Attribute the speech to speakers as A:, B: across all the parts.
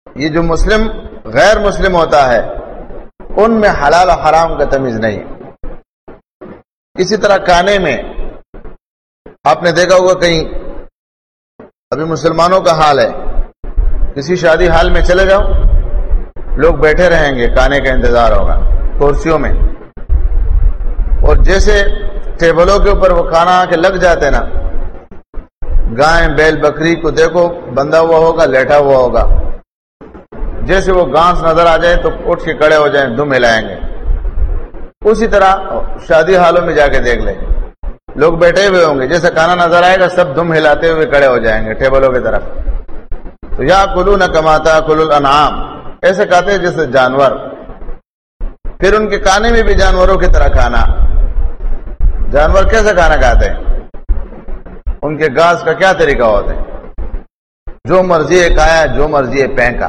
A: یہ جو مسلم غیر مسلم ہوتا ہے ان میں حلال و حرام کا تمیز نہیں. اسی طرح کھانے میں آپ نے دیکھا ہوگا کہیں ابھی مسلمانوں کا حال ہے، کسی شادی حال میں چلے جاؤ لوگ بیٹھے رہیں گے، کھانے کا انتظار ہوگا کرسیوں میں، اور جیسے ٹیبلوں کے اوپر وہ کھانا آ کے لگ جاتے نا، گائے بیل بکری کو دیکھو بندھا ہوا ہوگا، لیٹا ہوا ہوگا، جیسے وہ گھاس نظر آ جائے تو اٹھ کے کھڑے ہو جائیں، دم ہلائیں گے. اسی طرح شادی حالوں میں جا کے دیکھ لیں، لوگ بیٹھے ہوئے ہوں گے، جیسے کھانا نظر آئے گا سب دم ہلاتے ہوئے کھڑے ہو جائیں گے ٹیبلوں کی طرف. تو یا کلون کما تاکل الانعام، ایسے کھاتے ہیں جیسے جانور. پھر ان کے کھانے میں بھی جانوروں کی طرح کھانا. جانور کیسے کھانا کھاتے ہیں؟ ان کے گھاس کا کیا طریقہ ہوتا ہے؟ جو مرضی ہے کھایا، جو ہے پھینکا.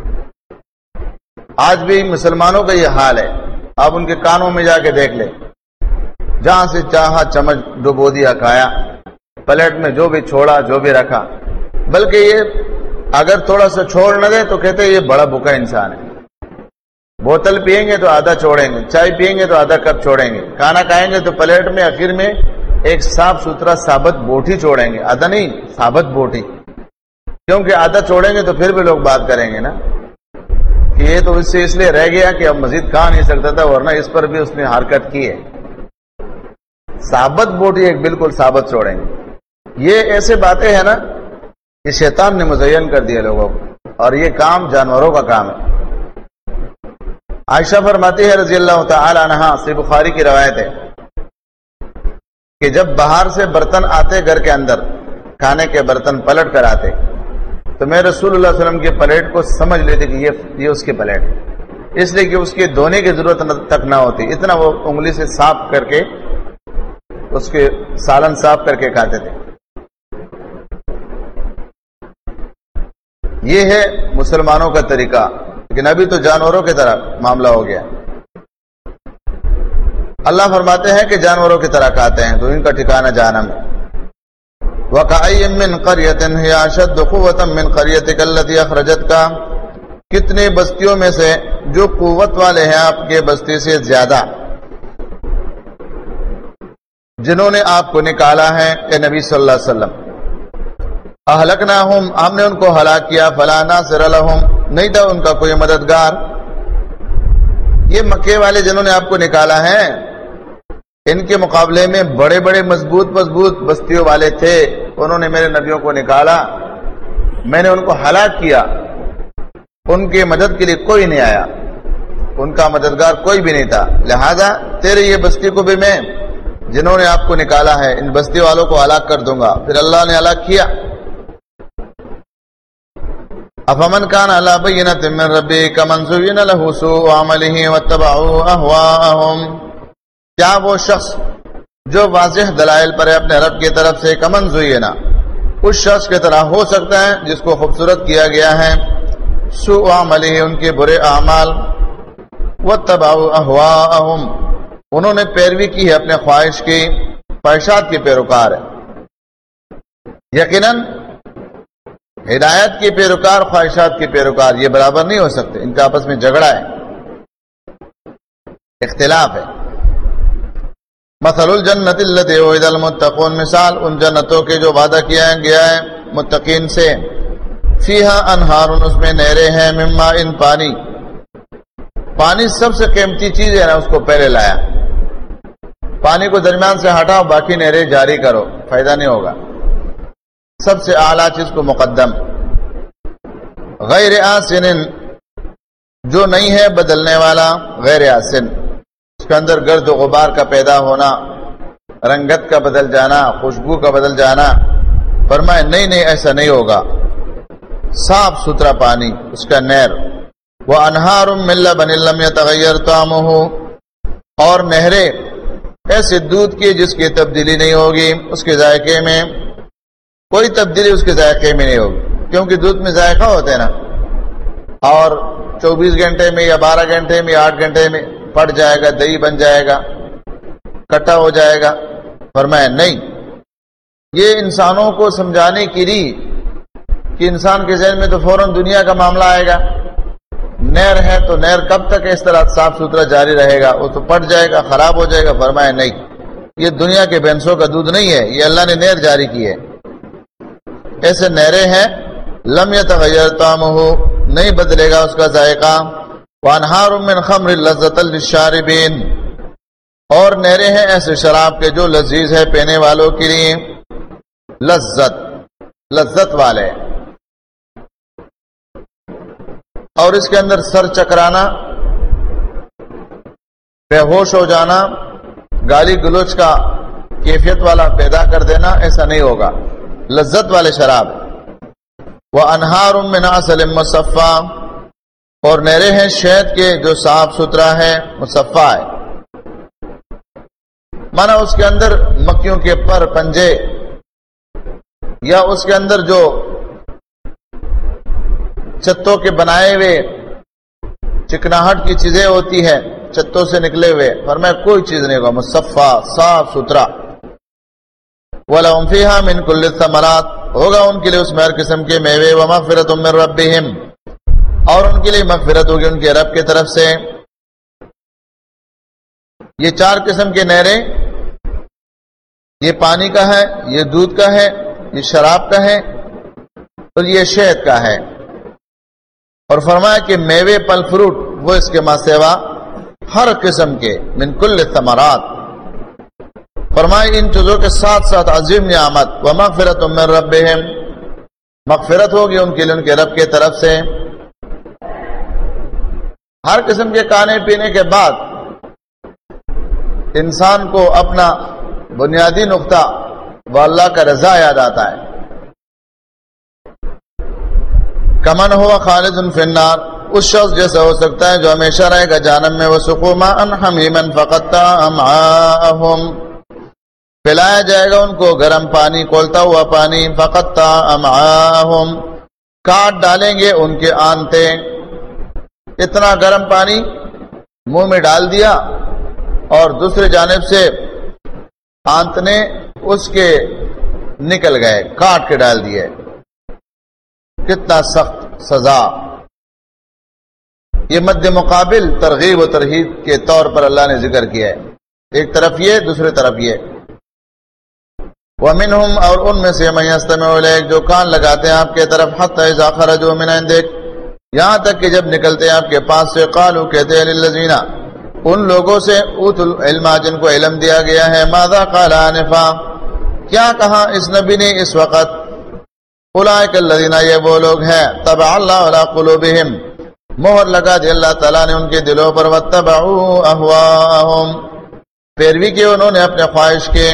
A: آج بھی مسلمانوں کا یہ حال ہے. آپ ان کے کانوں میں جا کے دیکھ لیں، جہاں سے چاہا چمچ ڈبو دیا کھایا، پلیٹ میں جو بھی چھوڑا جو بھی رکھا. بلکہ یہ اگر تھوڑا سا چھوڑ نہ دے تو کہتے ہیں یہ بڑا بھوکا انسان ہے. بوتل پیئیں گے تو آدھا چھوڑیں گے، چائے پیئیں گے تو آدھا کپ چھوڑیں گے، کھانا کھائیں گے تو پلیٹ میں آخر میں ایک صاف ستھرا ثابت بوٹی چھوڑیں گے، آدھا نہیں ثابت بوٹی. کیونکہ آدھا چھوڑیں گے تو پھر بھی لوگ بات کریں گے نا کہ یہ تو اس سے اس لیے رہ گیا کہ اب مزید کھا نہیں سکتا تھا، ورنہ اس پر بھی اس نے حرکت کی ہے. ثابت بوٹی ایک بالکل ثابت چھوڑیں گے. یہ ایسے باتیں ہیں نا کہ شیطان نے مزین کر دیا لوگوں کو، اور یہ کام جانوروں کا کام ہے. عائشہ فرماتی ہے رضی اللہ تعالی عنہا، صحیح بخاری کی روایت ہے کہ جب باہر سے برتن آتے گھر کے اندر، کھانے کے برتن پلٹ کر آتے، تو میں رسول اللہ صلی اللہ علیہ وسلم کے پلیٹ کو سمجھ لیتے کہ یہ اس کی پلیٹ ہے، اس لیے کہ اس کے دھونے کی ضرورت تک نہ ہوتی، اتنا وہ انگلی سے صاف کر کے اس کے سالن صاف کر کے کھاتے تھے. یہ ہے مسلمانوں کا طریقہ. لیکن ابھی تو جانوروں کی طرح معاملہ ہو گیا. اللہ فرماتے ہیں کہ جانوروں کی طرح کھاتے ہیں تو ان کا ٹھکانہ جہنم ہے. وَكَأَيٍّ مِّن قَرْيَةٍ هِيَ أَشَدُّ قُوَّةً مِّن قَرْيَتِكَ الَّتِي أَخْرَجَتْكَ، کتنے بستیوں میں سے جو قوت والے ہیں آپ کے بستی سے زیادہ، جنہوں نے آپ کو نکالا ہے اے نبی صلی اللہ علیہ وسلم. اہلکناہم، ہم نے ان کو ہلاک کیا، فلا ناصر لہم، نہیں تھا ان کا کوئی مددگار. یہ مکے والے جنہوں نے آپ کو نکالا ہے، ان کے مقابلے میں بڑے بڑے مضبوط بستیوں والے تھے. انہوں نے میرے نبیوں کو نکالا، میں نے ان کو ہلاک کیا، ان کے مدد کے لیے کوئی نہیں آیا، ان کا مددگار کوئی بھی نہیں تھا. لہذا تیرے یہ بستی کو بھی میں، جنہوں نے آپ کو نکالا ہے، ان بستی والوں کو ہلاک کر دوں گا. پھر اللہ نے ہلاک کیا. افمن کان علی بینۃ من ربہ کمن زین لہ سوء عملہ واتبعوا اہواءہم، کیا وہ شخص جو واضح دلائل پر ہے اپنے رب کی طرف سے، کمن زینا، اس شخص کی طرح ہو سکتا ہے جس کو خوبصورت کیا گیا ہے سوء عملہ، ان کے برے اعمال، واتبعوا اہواءہم، انہوں نے پیروی کی ہے اپنے خواہش کی، خواہشات کے پیروکار ہے. یقیناً ہدایت کے پیروکار خواہشات کے پیروکار یہ برابر نہیں ہو سکتے، ان کا آپس میں جھگڑا ہے، اختلاف ہے. مثل الجنت التي وعد المتقون، مثال ان جنتوں کے جو وعدہ کیا گیا ہے متقین سے، فیہا انہار، اس میں نہریں ہیں، من ماء، پانی. پانی سب سے قیمتی چیز ہے نا، اس کو پہلے لایا. پانی کو درمیان سے ہٹاؤ، باقی نہریں جاری کرو، فائدہ نہیں ہوگا. سب سے اعلیٰ چیز کو مقدم. غیر آسن، جو نہیں ہے بدلنے والا، غیر آسن، اس کے اندر گرد و غبار کا پیدا ہونا، رنگت کا بدل جانا، خوشبو کا بدل جانا. فرمائے نہیں ایسا نہیں ہوگا. صاف ستھرا پانی، اس کا نہر. وَأَنْهَارٌ مِّن لَبَنٍ لَّمْ يَتَغَيَّرْ طَعْمُهُ، اور نہریں ایسے دودھ کی جس کی تبدیلی نہیں ہوگی، اس کے ذائقے میں کوئی تبدیلی اس کے ذائقے میں نہیں ہوگی. کیونکہ دودھ میں ذائقہ ہوتا ہے نا، اور 24 گھنٹے میں یا 12 گھنٹے میں یا 8 گھنٹے میں پڑ جائے گا، دہی بن جائے گا، کٹا ہو جائے گا. فرمایا نہیں، یہ انسانوں کو سمجھانے کے لیے کہ انسان کے ذہن میں تو فوراً دنیا کا معاملہ آئے گا. نہر ہے تو نہر کب تک اس طرح صاف ستھرا جاری رہے گا؟ وہ تو پٹ جائے گا، خراب ہو جائے گا. فرمایا نہیں، یہ دنیا کے بھینسوں کا دودھ نہیں ہے، یہ اللہ نے نہر جاری کی ہے. ایسے نہریں ہیں لم یتغیر طعمہ، نہیں بدلے گا اس کا ذائقہ. وانہار من خمر لذۃ للشاربین، اور نہریں ہیں ایسے شراب کے جو لذیذ ہے پینے والوں کے لیے. لذت والے، اور اس کے اندر سر چکرانا، بے ہوش ہو جانا، گالی گلوچ کا کیفیت والا پیدا کر دینا، ایسا نہیں ہوگا. لذت والے شراب. وانہار من عسل مصفی، اور نہریں ہیں شہد کے جو صاف ستھرا ہے، مصفی ہے. مانا اس کے اندر مکھیوں کے پر پنجے یا اس کے اندر جو چتوں کے بنائے ہوئے چکناہٹ کی چیزیں ہوتی ہے چتوں سے نکلے ہوئے، فرمایا کوئی چیز نہیں ہوگا. مصفی، صاف ستھرا. وَلَهُمْ فِيهَا مِنْ كُلِّ الثَّمَرَاتِ، ہوگا ان کے لیے اس میں ہر قسم کے میوے. وَمَغْفِرَةٌ مِّن رَبِّهِمْ، اور ان کے لیے مغفرت ہوگی ان کے رب کی طرف سے. یہ 4 قسم کے نہریں، یہ پانی کا ہے، یہ دودھ کا ہے، یہ شراب کا ہے، اور یہ شہد کا ہے. اور فرمایا کہ میوے پل فروٹ وہ اس کے ماں سیوا ہر قسم کے. من کل ثمرات، فرمایا ان چیزوں کے ساتھ ساتھ عظیم نعمت. ومغفرۃ من ربہم، مغفرت ہوگی ان کے لیے ان کے رب کی طرف سے. ہر قسم کے کھانے پینے کے بعد انسان کو اپنا بنیادی نقطہ وہ اللہ کا رضا یاد آتا ہے. کمن ہوا خالد فی النار، اس شخص جیسا ہو سکتا ہے جو ہمیشہ رہے گا جہنم میں. وسقوا ماء حمیما فقطع امعاءهم، پلایا جائے گا ان کو گرم پانی، کھولتا ہوا پانی. فقطع امعاءهم، کاٹ ڈالیں گے ان کے آنتے. اتنا گرم پانی منہ میں ڈال دیا اور دوسری جانب سے آنتنے اس کے نکل گئے، کاٹ کے ڈال دیے. کتنا سخت سزا. یہ مد مقابل ترغیب و ترہیب کے طور پر اللہ نے ذکر کیا ہے. ایک طرف یہ، دوسری طرف یہ. وَمِنْهُمْ، اور ان میں سے مَن يَسْتَمِعُ إِلَيْكَ، جو کان لگاتے ہیں آپ کے طرف. حَتَّى إِذَا خَرَجُوا مِنْ عِنْدِكَ، یہاں تک کہ جب نکلتے ہیں آپ کے پاس سے. قالوا، کہتے ہیں لِلَّذِينَ، ان لوگوں سے اوتوا العلم، جن کو علم دیا گیا ہے. ماذا قال آنفا، کیا کہا اس نبی نے اس وقت. اولئک الذین، یہ وہ لوگ ہیں. طبع اللہ علی قلوبہم، مہر لگا دی اللہ تعالیٰ نے ان کے دلوں پر. واتبعوا اہواءہم، پیروی کی انہوں نے اپنے خواہش کے.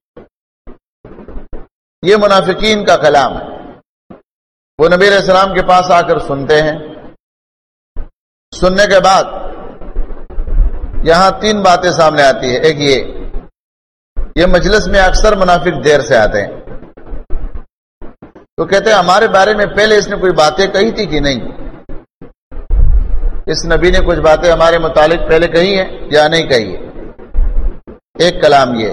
A: یہ منافقین کا کلام ہے. وہ نبی علیہ السلام کے پاس آ کر سنتے ہیں. سننے کے بعد یہاں 3 باتیں سامنے آتی ہے. ایک یہ مجلس میں اکثر منافق دیر سے آتے ہیں، تو کہتے ہیں ہمارے بارے میں پہلے اس نے کوئی باتیں کہی تھی کہ نہیں؟ اس نبی نے کچھ باتیں ہمارے متعلق پہلے کہی ہیں یا نہیں کہی ہے؟ ایک کلام یہ.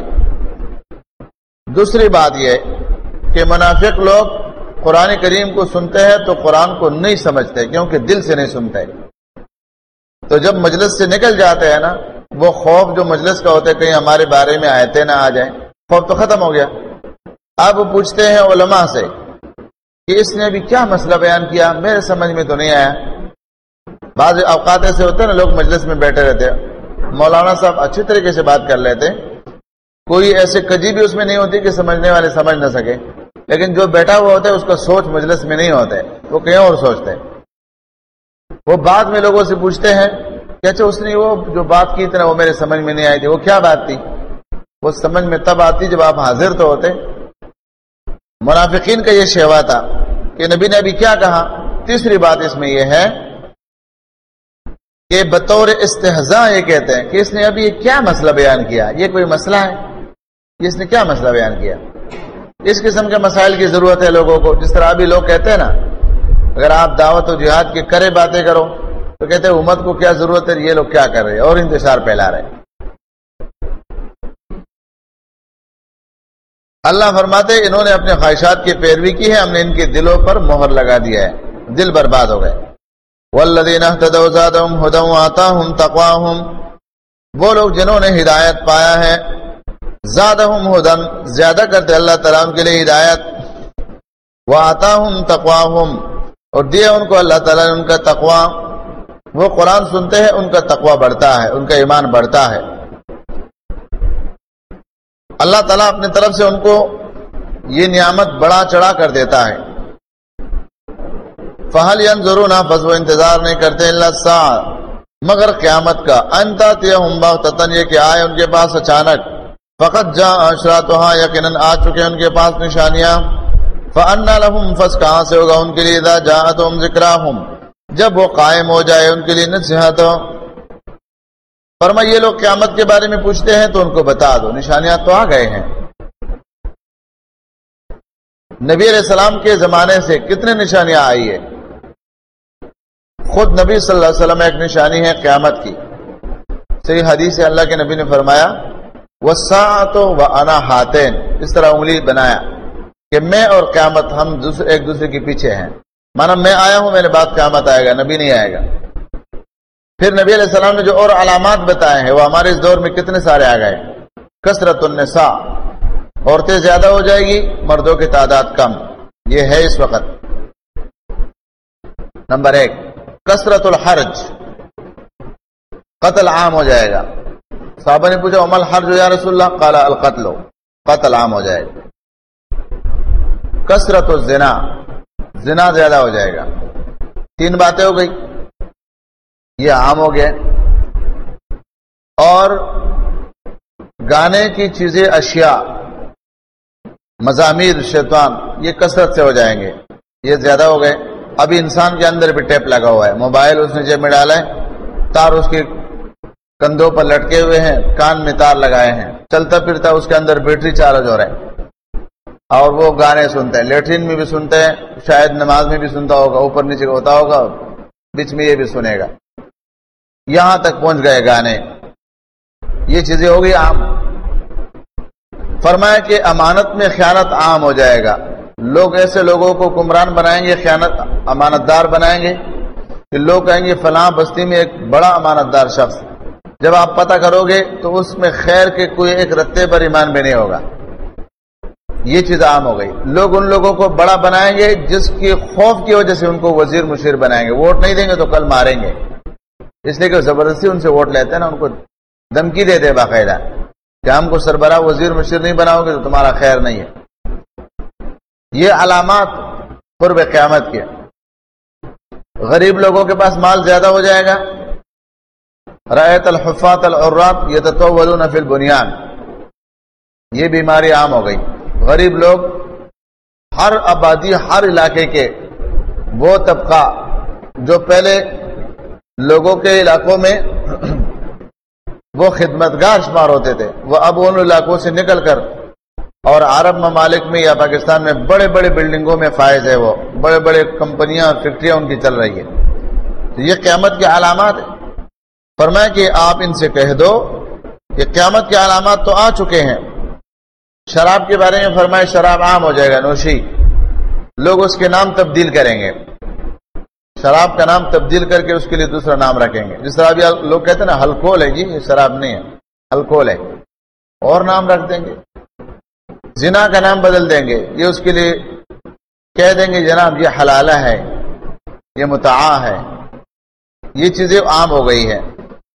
A: دوسری بات یہ کہ منافق لوگ قرآن کریم کو سنتے ہیں تو قرآن کو نہیں سمجھتے، کیونکہ دل سے نہیں سنتے. تو جب مجلس سے نکل جاتے ہیں نا، وہ خوف جو مجلس کا ہوتا ہے کہیں ہمارے بارے میں آیتیں نہ آ جائیں، خوف تو ختم ہو گیا. اب وہ پوچھتے ہیں علماء سے کہ اس نے ابھی کیا مسئلہ بیان کیا، میرے سمجھ میں تو نہیں آیا. بعض اوقات ایسے ہوتے ہیں نا، لوگ مجلس میں بیٹھے رہتے ہیں، مولانا صاحب اچھی طریقے سے بات کر لیتے، کوئی ایسے کجی بھی اس میں نہیں ہوتی کہ سمجھنے والے سمجھ نہ سکے، لیکن جو بیٹھا ہوا ہوتا ہے اس کا سوچ مجلس میں نہیں ہوتا ہے، وہ کہیں اور سوچتے ہیں. وہ بعد میں لوگوں سے پوچھتے ہیں کہ اچھا اس نے وہ جو بات کی تھی نا وہ میرے سمجھ میں نہیں آئی تھی، وہ کیا بات تھی؟ وہ سمجھ میں تب آتی جب آپ حاضر تو ہوتے. منافقین کا یہ شیوا تھا کہ نبی نے ابھی کیا کہا. تیسری بات اس میں یہ ہے کہ بطور استہزاء یہ کہتے ہیں کہ اس نے ابھی یہ کیا مسئلہ بیان کیا، یہ کوئی مسئلہ ہے؟ اس نے کیا مسئلہ بیان کیا؟ اس قسم کے مسائل کی ضرورت ہے لوگوں کو. جس طرح ابھی لوگ کہتے ہیں نا، اگر آپ دعوت و جہاد کے کرے باتیں کرو تو کہتے ہیں امت کو کیا ضرورت ہے، یہ لوگ کیا کر رہے ہیں، اور انتشار پھیلا رہے ہیں. اللہ فرماتے انہوں نے اپنے خواہشات کی پیروی کی ہے، ہم نے ان کے دلوں پر مہر لگا دیا ہے، دل برباد ہو گئے۔ والذین اہتدوا زادہم ھدی وآتاہم تقواہم، وہ لوگ جنہوں نے ہدایت پایا ہے، زادہم ھدی، زیادہ کرتے اللہ تعالیٰ ان کے لیے ہدایت، وآتاہم تقواہم، اور دیا ان کو اللہ تعالیٰ نے ان کا تقوی، وہ قرآن سنتے ہیں ان کا تقوی بڑھتا ہے، ان کا ایمان بڑھتا ہے۔ اللہ تعالیٰ اپنی طرف سے ان کو یہ نعمت بڑا چڑھا کر دیتا ہے۔ فَهَلْ يَنظُرُونَ، بس وہ انتظار نہیں کرتے، إِلَّا السَّاعَةَ، مگر قیامت کا، أَن تَأْتِيَهُمْ بَغْتَةً، یہ کہ آئے ان کے پاس اچانک، فَقَدْ جَاءَ أَشْرَاطُهَا، یقیناً آ چکے ان کے پاس نشانیاں، فَأَنَّى لَهُمْ، پس کہاں سے ہوگا ان کے لیے، إِذَا جَاءَتْهُمْ ذِكْرَاهُمْ، جب وہ قائم ہو جائے ان کے لیے نصیحت۔ فرمایا یہ لوگ قیامت کے بارے میں پوچھتے ہیں تو ان کو بتا دو، نشانیاں تو آ گئے ہیں۔ نبی علیہ السلام کے زمانے سے کتنے نشانیاں آئی ہے، خود نبی صلی اللہ علیہ وسلم ایک نشانی ہے قیامت کی۔ صحیح حدیث ہے، اللہ کے نبی نے فرمایا وَالسَّاعَةُ وَأَنَا ہَاتَيْنِ، اس طرح انگلی بنایا کہ میں اور قیامت ہم ایک دوسرے کے پیچھے ہیں، مانا میں آیا ہوں میرے بعد قیامت آئے گا، نبی نہیں آئے گا۔ پھر نبی علیہ السلام نے جو اور علامات بتائے ہیں وہ ہمارے اس دور میں کتنے سارے آ گئے۔ کثرت النساء، عورتیں زیادہ ہو جائے گی، مردوں کی تعداد کم، یہ ہے اس وقت۔ نمبر 1، کثرت الحرج، قتل عام ہو جائے گا۔ صحابہ نے پوچھا وما الحرج یا رسول اللہ، قال القتل، قتل عام ہو جائے گا۔ کثرت الزنا، زنا زیادہ ہو جائے گا۔ 3 باتیں ہو گئی، یہ عام ہو گیا۔ اور گانے کی چیزیں، اشیاء، مزامیر، شیطان، یہ کثرت سے ہو جائیں گے، یہ زیادہ ہو گئے۔ ابھی انسان کے اندر بھی ٹیپ لگا ہوا ہے، موبائل اس نے جیب میں ڈالا ہے، تار اس کے کندھوں پر لٹکے ہوئے ہیں، کان میں تار لگائے ہیں، چلتا پھرتا اس کے اندر بیٹری چارج ہو رہا ہے، اور وہ گانے سنتے ہیں، لیٹرین میں بھی سنتے ہیں، شاید نماز میں بھی سنتا ہوگا، اوپر نیچے ہوتا ہوگا، بیچ میں یہ بھی سنے گا، یہاں تک پہنچ گئے گانے، یہ چیزیں ہو گئی عام۔ فرمایا کہ امانت میں خیانت عام ہو جائے گا، لوگ ایسے لوگوں کو کمران بنائیں گے، خیانت امانت دار بنائیں گے کہ لوگ کہیں گے فلاں بستی میں ایک بڑا امانت دار شخص، جب آپ پتہ کرو گے تو اس میں خیر کے کوئی ایک رتے پر ایمان بھی نہیں ہوگا۔ یہ چیز عام ہو گئی، لوگ ان لوگوں کو بڑا بنائیں گے جس کی خوف کی وجہ سے ان کو وزیر مشیر بنائیں گے، ووٹ نہیں دیں گے تو کل ماریں گے، اس لیے کہ زبردستی ان سے ووٹ لیتے ہیں نا، ان کو دھمکی دیتے ہیں باقاعدہ کہ ہم کو سربراہ وزیر مشیر نہیں بناؤ گے تو تمہارا خیر نہیں ہے۔ یہ علامات قرب قیامت کے۔ غریب لوگوں کے پاس مال زیادہ ہو جائے گا۔ رأیت الحفاة العراة یتطاولون فی البنیان، یہ بیماری عام ہو گئی۔ غریب لوگ، ہر آبادی، ہر علاقے کے وہ طبقہ جو پہلے لوگوں کے علاقوں میں وہ خدمتگار شمار ہوتے تھے، وہ اب ان علاقوں سے نکل کر اور عرب ممالک میں یا پاکستان میں بڑے بڑے بلڈنگوں میں فائز ہے، وہ بڑے بڑے کمپنیاں اور فیکٹریاں ان کی چل رہی ہے۔ تو یہ قیامت کے علامات ہیں۔ فرمایا کہ آپ ان سے کہہ دو کہ قیامت کے علامات تو آ چکے ہیں۔ شراب کے بارے میں فرمایا شراب عام ہو جائے گا، نوشی، لوگ اس کے نام تبدیل کریں گے، شراب کا نام تبدیل کر کے اس کے لیے دوسرا نام رکھیں گے۔ جس طرح ابھی لوگ کہتے ہیں نا الکوہل ہے، جی یہ شراب نہیں ہے، الکوہل ہے، اور نام رکھ دیں گے۔ زنا کا نام بدل دیں گے، یہ اس کے لیے کہہ دیں گے جناب یہ حلالہ ہے، یہ متعا ہے۔ یہ چیزیں عام ہو گئی ہیں۔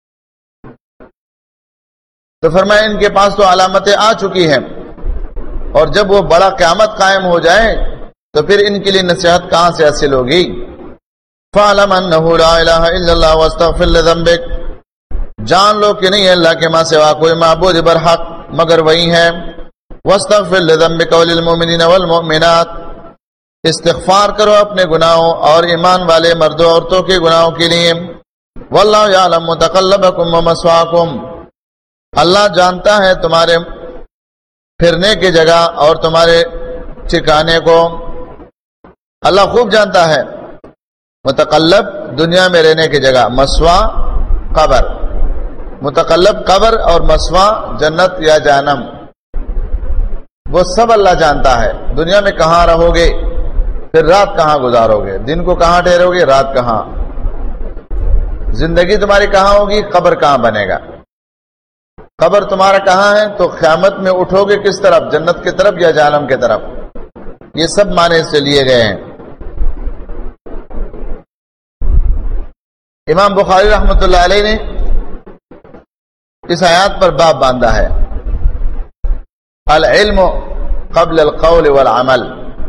A: تو فرمایا ان کے پاس تو علامتیں آ چکی ہیں، اور جب وہ بڑا قیامت قائم ہو جائے تو پھر ان کے لیے نصیحت کہاں سے حاصل ہوگی؟ فَعْلَمْ أَنَّهُ لَا إِلَهَ إِلَّا اللَّهُ وَاسْتَغْفِرْ لِذَنبِكَ، جان لو کہ نہیں ہے اللہ کے ماں سوا کوئی معبود برحق مگر وہی ہے۔ وَاسْتَغْفِرْ لِذَنبِكَ وَلِلْمُؤْمِنِينَ وَالْمُؤْمِنَاتِ، استغفار کرو اپنے گناہوں اور ایمان والے مردوں عورتوں کے گناہوں کے لیے۔ وَاللَّهُ يَعْلَمُ مُتَقَلَّبَكُمْ وَمَثْوَاكُمْ، اللہ جانتا ہے تمہارے پھرنے کی جگہ اور تمہارے ٹھکانے کو، اللہ خوب جانتا ہے۔ متقلب دنیا میں رہنے کی جگہ، مسوا قبر، متقلب قبر اور مسوا جنت یا جہنم۔ وہ سب اللہ جانتا ہے. دنیا میں کہاں رہو گے، پھر رات کہاں گزارو گے، دن کو کہاں ٹھہرو گے، رات کہاں، زندگی تمہاری کہاں ہوگی، قبر کہاں بنے گا، قبر تمہارا کہاں ہے، تو قیامت میں اٹھو گے کس طرف، جنت کی طرف یا جہنم کی طرف. یہ سب معنی سے لیے گئے ہیں. امام بخاری رحمۃ اللہ علیہ نے اس آیات پر باب باندھا ہے، العلم قبل القول والعمل.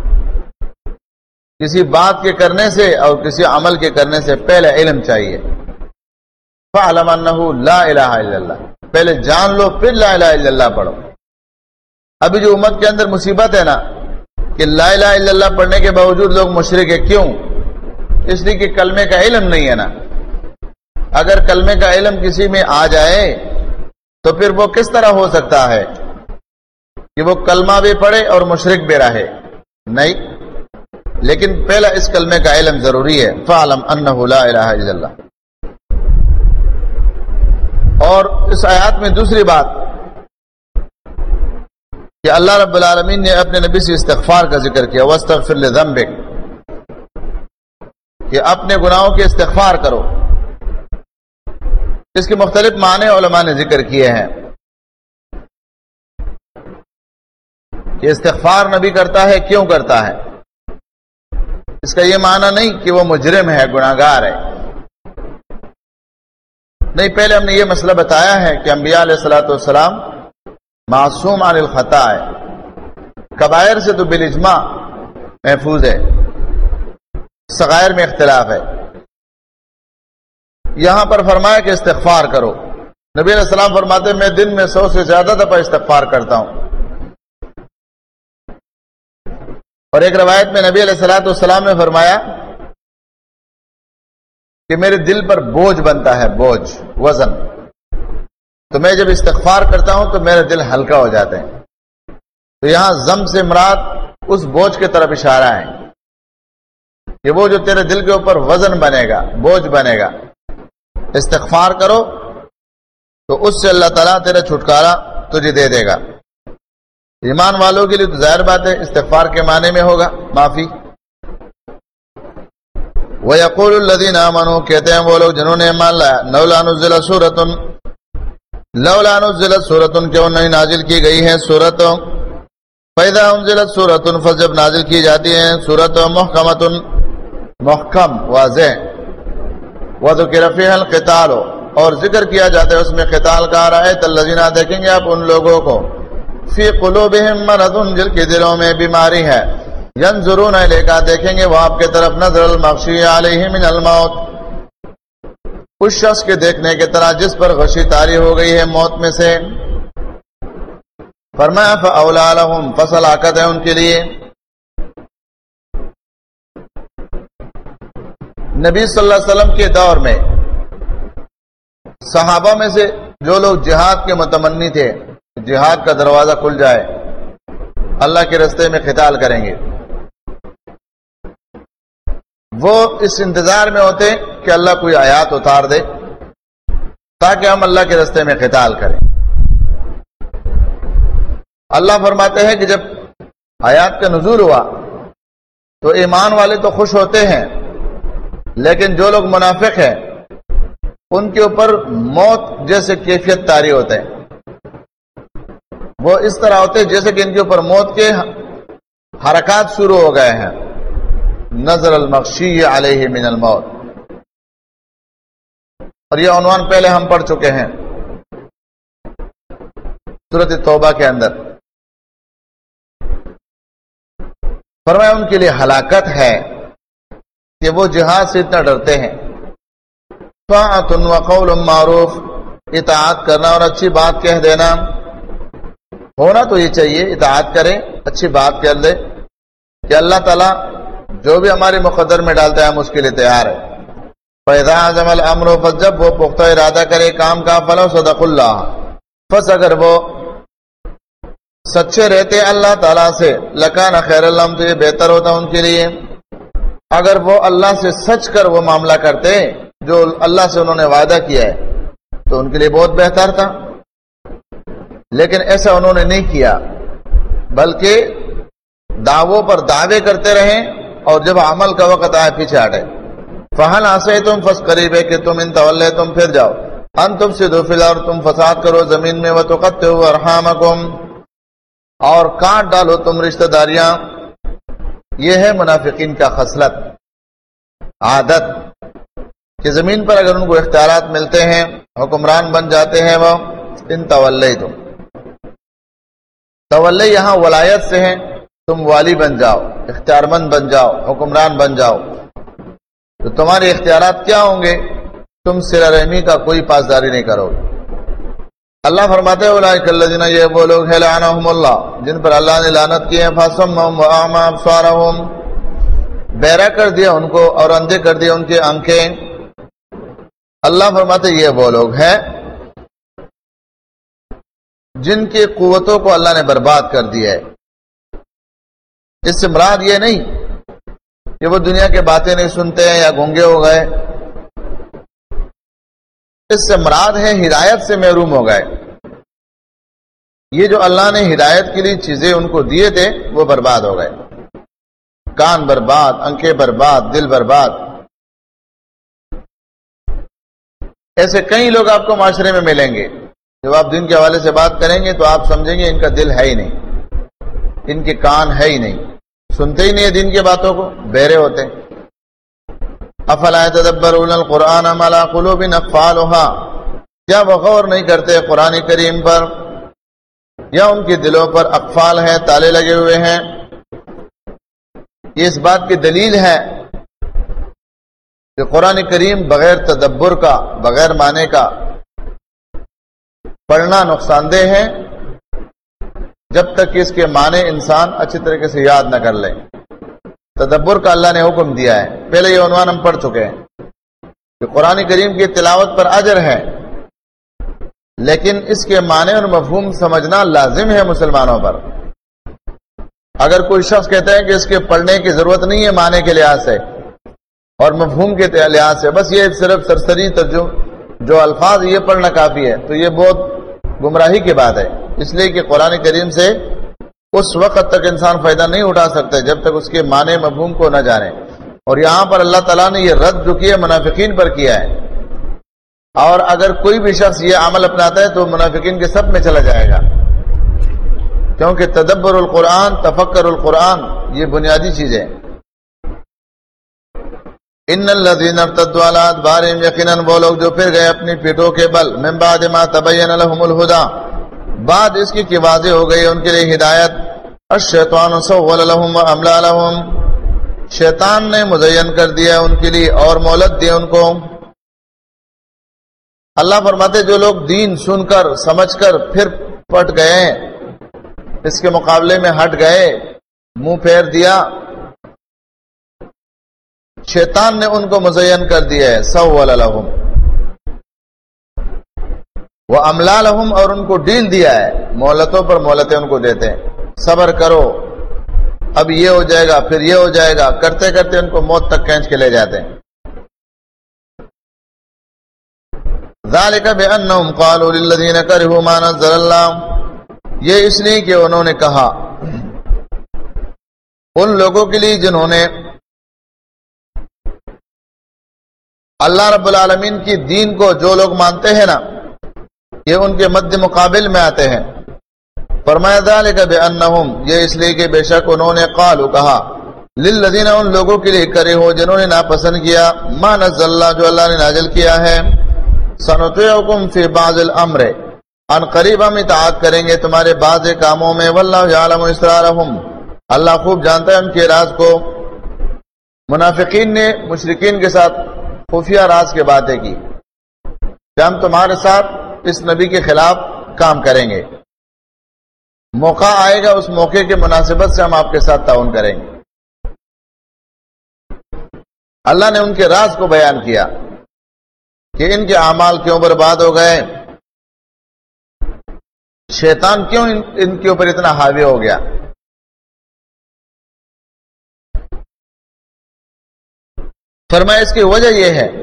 A: کسی بات کے کرنے سے اور کسی عمل کے کرنے سے پہلے علم چاہیے. فَاعْلَمْ أَنَّهُ لَا إِلَهَ إِلَّا اللَّهُ، پہلے جان لو پھر لا الہ الا اللہ پڑھو. ابھی جو امت کے اندر مصیبت ہے نا کہ لا الہ الا اللہ پڑھنے کے باوجود لوگ مشرک ہے. کیوں؟ اس لیے کہ کلمے کا علم نہیں ہے نا. اگر کلمے کا علم کسی میں آ جائے تو پھر وہ کس طرح ہو سکتا ہے کہ وہ کلمہ بھی پڑھے اور مشرک بھی رہے؟ نہیں. لیکن پہلا اس کلمے کا علم ضروری ہے. فَاعْلَمْ أَنَّهُ لَا إِلَهَ إِلَّا اللَّهُ. اور اس آیات میں دوسری بات کہ اللہ رب العالمین نے اپنے نبی سے استغفار کا ذکر کیا، وَاسْتَغْفِرْ لِذَنبِكَ، کہ اپنے گناہوں کے استغفار کرو. اس کے مختلف معنی علماء نے ذکر کیے ہیں کہ استغفار نبی کرتا ہے، کیوں کرتا ہے؟ اس کا یہ معنی نہیں کہ وہ مجرم ہے، گناہگار ہے. نہیں، پہلے ہم نے یہ مسئلہ بتایا ہے کہ انبیاء علیہ الصلوۃ والسلام معصوم عن الخطا ہے. کبائر سے تو بالاجماع محفوظ ہے، صغائر میں اختلاف ہے. یہاں پر فرمایا کہ استغفار کرو. نبی علیہ السلام فرماتے میں دن میں 100 سے زیادہ دفعہ استغفار کرتا ہوں. اور ایک روایت میں نبی علیہ الصلوۃ والسلام نے فرمایا کہ میرے دل پر بوجھ بنتا ہے، بوجھ، وزن، تو میں جب استغفار کرتا ہوں تو میرا دل ہلکا ہو جاتا ہے. تو یہاں ضم سے مراد اس بوجھ کی طرف اشارہ ہے کہ وہ جو تیرے دل کے اوپر وزن بنے گا، بوجھ بنے گا، استغفار کرو تو اس سے اللہ تعالیٰ تیرا چھٹکارا تجھے دے دے گا. ایمان والوں کے لیے تو ظاہر بات ہے استغفار کے معنی میں ہوگا معافی. وَيَقُولُ الَّذِينَ آمَنُوا، کہتے ہیں وہ لوگ جنہوں نے ایمان لایا، لَوْلَا نُزِّلَتْ سُورَةٌ، لَوْلَا نُزِّلَتْ سُورَةٌ، کیوں نہیں نازل کی گئی ہے سورت. فَإِذَا أُنزِلَتْ سُورَةٌ، فجب نازل کی جاتی ہے سورت محکمۃ، محکم، واضح. وَذُكِرَ فِيهَا الْقِتَالُ، اور ذکر کیا جاتا ہے اس میں قتال کا. رَأَيْتَ الَّذِينَ، دیکھیں گے آپ ان لوگوں کو، فِي قُلُوبِهِم مَرَضٌ، جن کے دلوں میں بیماری ہے، ينظرون الیک، دیکھیں گے وہ آپ کے طرف، نظر المغشی علیہ من الموت، اس شخص کے دیکھنے کی طرح جس پر غشی طاری ہو گئی ہے موت میں سے. فرمایا فاولی لہم، فصلاحت ہے ان کے لیے. نبی صلی اللہ علیہ وسلم کے دور میں صحابہ میں سے جو لوگ جہاد کے متمنی تھے، جہاد کا دروازہ کھل جائے، اللہ کے راستے میں قتال کریں گے، وہ اس انتظار میں ہوتے کہ اللہ کوئی آیات اتار دے تاکہ ہم اللہ کے راستے میں قتال کریں. اللہ فرماتے ہیں کہ جب آیات کا نزول ہوا تو ایمان والے تو خوش ہوتے ہیں، لیکن جو لوگ منافق ہیں ان کے اوپر موت جیسے کیفیت طاری ہوتے ہیں. وہ اس طرح ہوتے جیسے کہ ان کے اوپر موت کے حرکات شروع ہو گئے ہیں. نظر المغشی علیہ من الموت، اور یہ عنوان پہلے ہم پڑھ چکے ہیں سورۃ توبہ کے اندر. فرمایا ان کے لیے ہلاکت ہے کہ وہ جہاد سے اتنا ڈرتے ہیں. طاعۃ وقول معروف، اطاعت کرنا اور اچھی بات کہہ دینا. ہونا تو یہ چاہیے اطاعت کریں، اچھی بات کر دے کہ اللہ تعالیٰ جو بھی ہمارے مقدر میں ڈالتا ہے ہم اس کے لیے تیار ہے. فَإِذَا عَزَمَ الْأَمْرُ، پس جب وہ پختہ ارادہ کرے کام کا، فَلَوْ صَدَقُ اللَّهَ، پس اگر وہ سچے رہتے اللہ تعالیٰ سے، لَكَانَ خَيْرًا لَهُمْ، تو یہ بہتر ہوتا ان کے لیے. اگر وہ اللہ سے سچ کر وہ معاملہ کرتے جو اللہ سے انہوں نے وعدہ کیا ہے تو ان کے لیے بہت بہتر تھا، لیکن ایسا انہوں نے نہیں کیا. بلکہ دعووں پر دعوے کرتے رہیں اور جب عمل کا وقت آئے پیچھے ہٹے. فہل عصیتم پس قریب ہے کہ تم ان تولیتم پھر جاؤ ان تفسدوا فی الارض تم فساد کرو زمین میں وتقطعوا ارحامکم اور کاٹ ڈالو تم رشتہ داریاں. یہ ہے منافقین کا خصلت عادت کہ زمین پر اگر ان کو اختیارات ملتے ہیں حکمران بن جاتے ہیں وہ ان تولیتم. تولی یہاں ولایت سے ہیں تم والی بن جاؤ اختیار مند بن جاؤ حکمران بن جاؤ تو تمہارے اختیارات کیا ہوں گے تم صلہ رحمی کا کوئی پاسداری نہیں کرو گے. اللہ فرماتے ہیں اولئک الذین یہ وہ لوگ ہیں لعنہم اللہ جن پر اللہ نے لعنت کی ہے فصمہم واعمی ابصارہم بہرا کر دیا ان کو اور اندھے کر دیا ان کی آنکھیں. اللہ فرماتے ہیں یہ وہ لوگ ہیں جن کی قوتوں کو اللہ نے برباد کر دیا ہے. اس سے مراد یہ نہیں کہ وہ دنیا کے باتیں نہیں سنتے ہیں یا گونگے ہو گئے. اس سے مراد ہے ہدایت سے محروم ہو گئے. یہ جو اللہ نے ہدایت کے لیے چیزیں ان کو دیے تھے وہ برباد ہو گئے. کان برباد آنکھیں برباد دل برباد. ایسے کئی لوگ آپ کو معاشرے میں ملیں گے جب آپ دین کے حوالے سے بات کریں گے تو آپ سمجھیں گے ان کا دل ہے ہی نہیں ان کے کان ہے ہی نہیں سنتے ہی نہیں دین کی باتوں کو بہرے ہوتے. افلا يتدبرون القرآن ام على قلوب اقفالها کیا وہ غور نہیں کرتے قرآن کریم پر یا ان کے دلوں پر اقفال ہیں تالے لگے ہوئے ہیں. یہ اس بات کی دلیل ہے کہ قرآن کریم بغیر تدبر کا بغیر معنی کا پڑھنا نقصان دہ ہے جب تک کہ اس کے معنی انسان اچھی طریقے سے یاد نہ کر لے. تدبر کا اللہ نے حکم دیا ہے. پہلے یہ عنوان ہم پڑھ چکے ہیں کہ قرآن کریم کی تلاوت پر اجر ہے لیکن اس کے معنی اور مفہوم سمجھنا لازم ہے مسلمانوں پر. اگر کوئی شخص کہتا ہے کہ اس کے پڑھنے کی ضرورت نہیں ہے معنی کے لحاظ سے اور مفہوم کے لحاظ سے بس یہ صرف سرسری جو الفاظ یہ پڑھنا کافی ہے تو یہ بہت گمراہی کی بات ہے. اس لیے کہ قرآن کریم سے اس وقت تک انسان فائدہ نہیں اٹھا سکتا جب تک اس کے معنی مفہوم کو نہ جانے. اور یہاں پر اللہ تعالیٰ نے یہ رد جو کیا منافقین پر کیا ہے. اور اگر کوئی بھی شخص یہ عمل اپناتا ہے تو منافقین کے سب میں چلا جائے گا کیونکہ تدبر القرآن تفکر القرآن یہ بنیادی چیز ہے. ان الذین ارتدوا علی ادبارہم یقیناً وہ لوگ جو پھر گئے اپنی پیٹھوں کے بل من بعد ما تبین لهم الہدی بعد اس کی کہ واضح ہو گئی ان کے لیے ہدایت. الشیطان سول لهم واملا لهم شیطان نے مزین کر دیا ان کے لیے اور مہلت دی ان کو. اللہ فرماتے جو لوگ دین سن کر سمجھ کر پھر پٹ گئے اس کے مقابلے میں ہٹ گئے منہ پھیر دیا شیطان نے ان کو مزین کر دیا ہے. سول لهم واملا لهم اور ان کو ڈیل دیا ہے مہلتوں پر مہلتیں ان کو دیتے ہیں. صبر کرو اب یہ ہو جائے گا پھر یہ ہو جائے گا کرتے کرتے ان کو موت تک کھینچ کے لے جاتے ہیں. ذالک بانہم قالوا للذین کرہوا ما نزل اللہ یہ اس لیے کہ انہوں نے کہا ان لوگوں کے لیے جنہوں نے اللہ رب العالمین کی دین کو جو لوگ مانتے ہیں نا یہ ان کے مد مقابل میں آتے ہیں. فرمایا ذالک بانہم یہ اس لیے کہ بے شک انہوں نے قالوا کہا للذین ان لوگوں کے لیے کرے ہو جنہوں نے ناپسند کیا ما نزل اللہ جو اللہ نے نازل کیا ہے. سنطیعکم فی بعض الامر ان قریب ہم اطاعت کریں گے تمہارے بعض کاموں میں واللہ یعلم اسرارہم اللہ خوب جانتا ہے ان کے راز کو. منافقین نے مشرکین کے ساتھ خفیہ راز کے باتیں کی کہ ہم تمہارے ساتھ اس نبی کے خلاف کام کریں گے موقع آئے گا اس موقع کے مناسبت سے ہم آپ کے ساتھ تعاون کریں گے. اللہ نے ان کے راز کو بیان کیا کہ ان کے اعمال کیوں برباد ہو گئے شیطان کیوں ان کے اوپر اتنا حاوی ہو گیا. فرمایا اس کی وجہ یہ ہے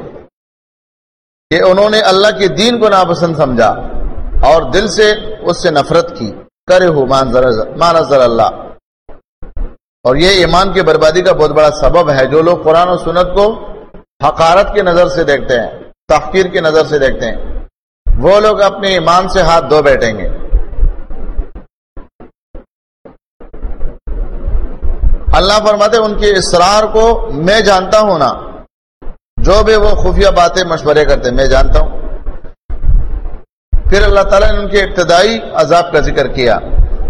A: کہ انہوں نے اللہ کے دین کو ناپسند سمجھا اور دل سے اس سے نفرت کی کرہو ما نزل اللہ. اور یہ ایمان کی بربادی کا بہت بڑا سبب ہے. جو لوگ قرآن و سنت کو حقارت کی نظر سے دیکھتے ہیں، تحقیر کی نظر سے دیکھتے ہیں، وہ لوگ اپنے ایمان سے ہاتھ دھو بیٹھیں گے. اللہ فرماتے ان کے اسرار کو میں جانتا ہوں نا، جو بھی وہ خفیہ باتیں مشورے کرتے میں جانتا ہوں. پھر اللہ تعالیٰ نے ان کے ابتدائی عذاب کا ذکر کیا.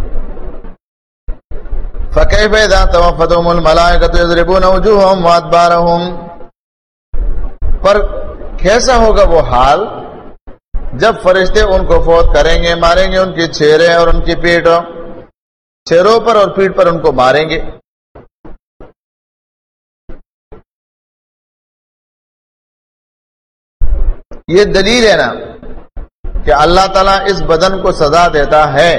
A: فَكَيْفَ إِذَا تَوَفَّتْهُمُ الْمَلَائِكَةُ يَضْرِبُونَ وُجُوهَهُمْ وَأَدْبَارَهُمْ. پر کیسا ہوگا وہ حال جب فرشتے ان کو فوت کریں گے، ماریں گے ان کے چہرے اور ان کی پیٹھ، چہروں پر اور پیٹھ پر ان کو ماریں گے. یہ دلیل ہے نا کہ اللہ تعالیٰ اس بدن کو سزا دیتا ہے.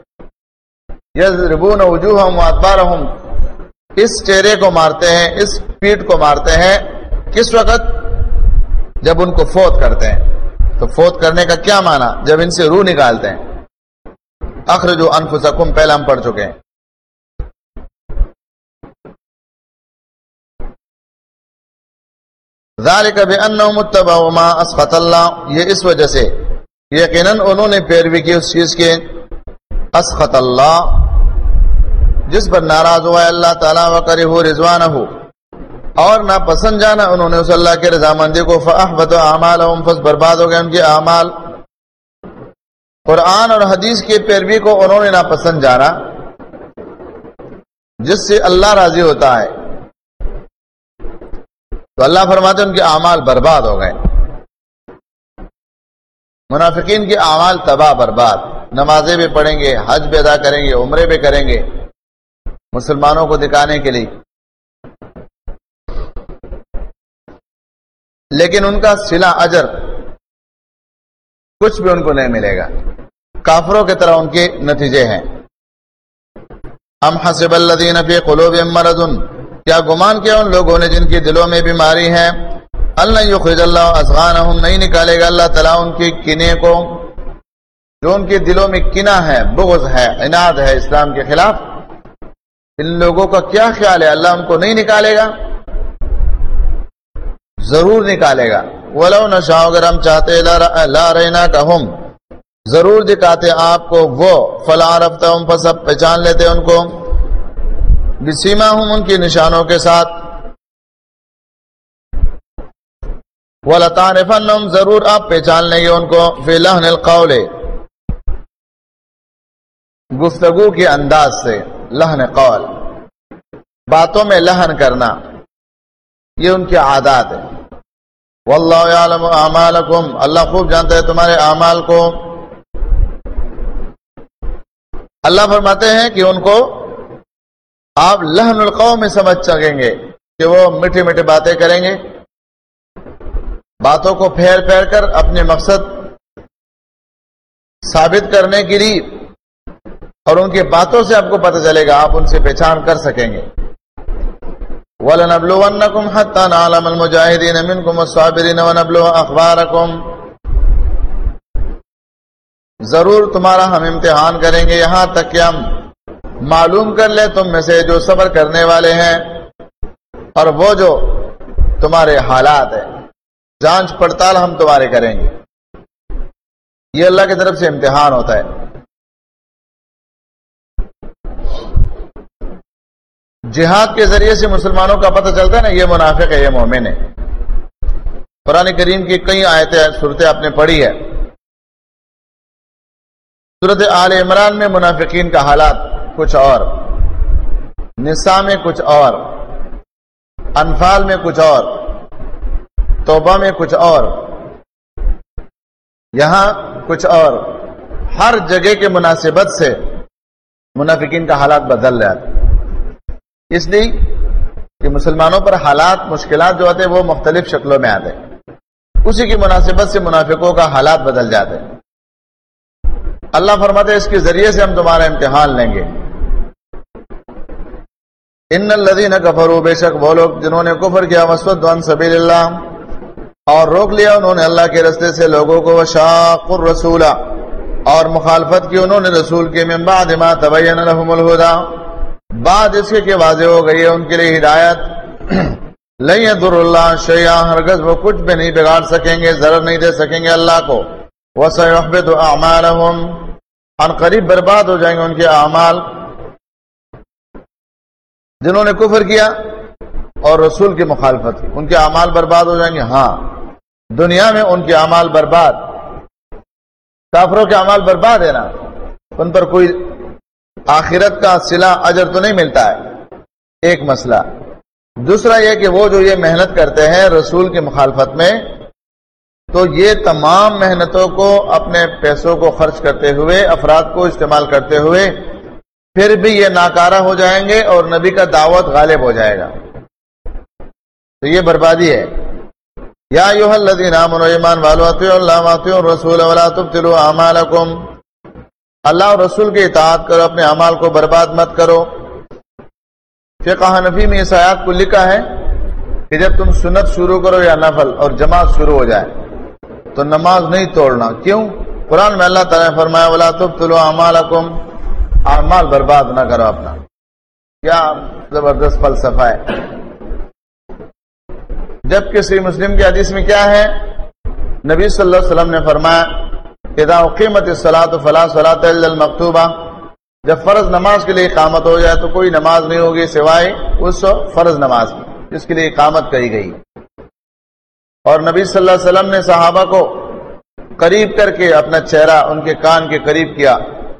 A: یضربون وجوہہم وادبارہم، اس چہرے کو مارتے ہیں، اس پیٹھ کو مارتے ہیں. کس وقت؟ جب ان کو فوت کرتے ہیں. تو فوت کرنے کا کیا معنی؟ جب ان سے روح نکالتے ہیں. اخرجوا انفسکم پہلے ہم پڑھ چکے ہیں. ذالک بانہم اتبعوا ما اسخط اللہ، یہ اس وجہ سے یقیناً انہوں نے پیروی کی اس چیز کے اسخط اللہ جس پر ناراض ہوا ہے اللہ تعالیٰ، وکرہوا رضوانہ، اور ناپسند جانا انہوں نے اس اللہ کے رضامندی کو. فاحبط اعمالہم، پس برباد ہو گئے ان کے اعمال. قرآن اور حدیث کی پیروی کو انہوں نے ناپسند جانا جس سے اللہ راضی ہوتا ہے، تو اللہ فرماتے ہیں ان کے اعمال برباد ہو گئے. منافقین کے اعمال تباہ برباد. نمازیں بھی پڑھیں گے، حج بھی ادا کریں گے، عمرے بھی کریں گے مسلمانوں کو دکھانے کے لیے، لیکن ان کا صلہ اجر کچھ بھی ان کو نہیں ملے گا. کافروں کی طرح ان کے نتیجے ہیں. ام حسب الذین فی قلوبہم مرض، کیا گمان کیا ان لوگوں نے جن کی دلوں میں بیماری ہے، اللہ یخرج اللہ اضغانہم، نہیں نکالے گا اللہ تعالیٰ ان کی کینے کو، جو ان کے دلوں میں کینہ ہے، بغض ہے، عناد ہے اسلام کے خلاف. ان لوگوں کا کیا خیال ہے اللہ ان کو نہیں نکالے گا؟ ضرور نکالے گا. ولو نشاء، اگر ہم چاہتے لاریناکہم، ضرور دکھاتے آپ کو وہ، فلعرفتہم، پس اب پہچان لیتے ان کو، بسیماہم، ان کی نشانوں کے ساتھ. وَلَتَعْرِفَنَّهُمْ، ضرور آپ پہچان لیں گے ان کو، فِي لَحْنِ الْقَوْلِ، گفتگو کے انداز سے. لحن قول، باتوں میں لحن کرنا، یہ ان کی عادات ہے. وَاللَّهُ يَعْلَمُ أَعْمَالَكُمْ، اللہ خوب جانتا ہے تمہارے اعمال کو. اللہ فرماتے ہیں کہ ان کو آپ لحن القول میں سمجھ سکیں گے کہ وہ میٹھے میٹھے باتیں کریں گے، باتوں کو پھیر پھیر کر اپنے مقصد ثابت کرنے کے لیے، اور ان کی باتوں سے آپ کو پتہ چلے گا، آپ ان سے پہچان کر سکیں گے. وَلَنَبْلُوَنَّكُمْ حَتَّى نَعْلَمَ الْمُجَاهِدِينَ مِنْكُمْ وَالصَّابِرِينَ وَنَبْلُوَ أَخْبَارَكُمْ، ضرور تمہارا ہم امتحان کریں گے یہاں تک کہ ہم معلوم کر لیں تم میں سے جو صبر کرنے والے ہیں، اور وہ جو تمہارے حالات ہیں، جانچ پڑتال ہم تمہارے کریں گے. یہ اللہ کی طرف سے امتحان ہوتا ہے. جہاد کے ذریعے سے مسلمانوں کا پتہ چلتا ہے نا، یہ منافق ہے، یہ مومن ہے. قرآن کریم کی کئی آیتیں صورتیں آپ نے پڑھی ہے. سورۃ آل عمران میں منافقین کا حالات کچھ اور، نساء میں کچھ اور، انفال میں کچھ اور، توبہ میں کچھ اور، یہاں کچھ اور. ہر جگہ کے مناسبت سے منافقین کا حالات بدل جاتے، اس لیے کہ مسلمانوں پر حالات، مشکلات جو آتے ہیں وہ مختلف شکلوں میں آتے ہیں، اسی کی مناسبت سے منافقوں کا حالات بدل جاتے ہیں. اللہ فرماتے ہیں اس کے ذریعے سے ہم تمہارا امتحان لیں گے. ان الذین کفروا، بے شک وہ لوگ جنہوں نے کفر کیا، وصدوا عن سبیل اللہ، اور روک لیا انہوں نے اللہ کے راستے سے لوگوں کو، وشاقوا الرسول، اور مخالفت کی انہوں نے رسول کے من بعد ما تبین لهم الہدی، بعد اس کے واضح ہو گئی ہے ان کے لیے ہدایت. لن یضر اللہ شیئا، ہرگز وہ کچھ بھی نہیں بگاڑ سکیں گے، ضرر نہیں دے سکیں گے اللہ کو. وسیحبط اعمالهم، ان قریب برباد ہو جائیں گے ان کے اعمال. جنہوں نے کفر کیا اور رسول کی مخالفت کی، ان کے اعمال برباد ہو جائیں گے. ہاں دنیا میں ان کے اعمال برباد، کافروں کے اعمال برباد ہے نا، ان پر کوئی آخرت کا صلہ اجر تو نہیں ملتا ہے، ایک مسئلہ. دوسرا یہ کہ وہ جو یہ محنت کرتے ہیں رسول کی مخالفت میں، تو یہ تمام محنتوں کو اپنے پیسوں کو خرچ کرتے ہوئے، افراد کو استعمال کرتے ہوئے، پھر بھی یہ ناکارہ ہو جائیں گے اور نبی کا دعوت غالب ہو جائے گا. تو یہ بربادی ہے. یا ایھا الذین آمنوا، ایمان والو، اطیعوا اللہ واطیعوا الرسول ولا تبطلوا اعمالکم، اللہ اور رسول کی اطاعت کرو، اپنے اعمال کو برباد مت کرو. فقہ حنفی میں اس آیات کو لکھا ہے کہ جب تم سنت شروع کرو یا نفل اور جماعت شروع ہو جائے تو نماز نہیں توڑنا. کیوں؟ قرآن میں اللہ تعالیٰ نے فرمایا ولا تبطلوا اعمالکم، اعمال برباد نہ کرو اپنا. کیا زبردست فلسفہ ہے. جبکہ صحیح مسلم کی حدیث میں کیا ہے؟ نبی صلی اللہ علیہ وسلم نے فرمایا اذا اقیمت الصلاۃ فلا صلاۃ الا المکتوبہ، جب فرض نماز کے لیے اقامت ہو جائے تو کوئی نماز نہیں ہوگی سوائے اس فرض نماز کی جس کے لیے اقامت کری گئی. اور نبی صلی اللہ علیہ وسلم نے صحابہ کو قریب کر کے اپنا چہرہ ان کے کان کے قریب کیا.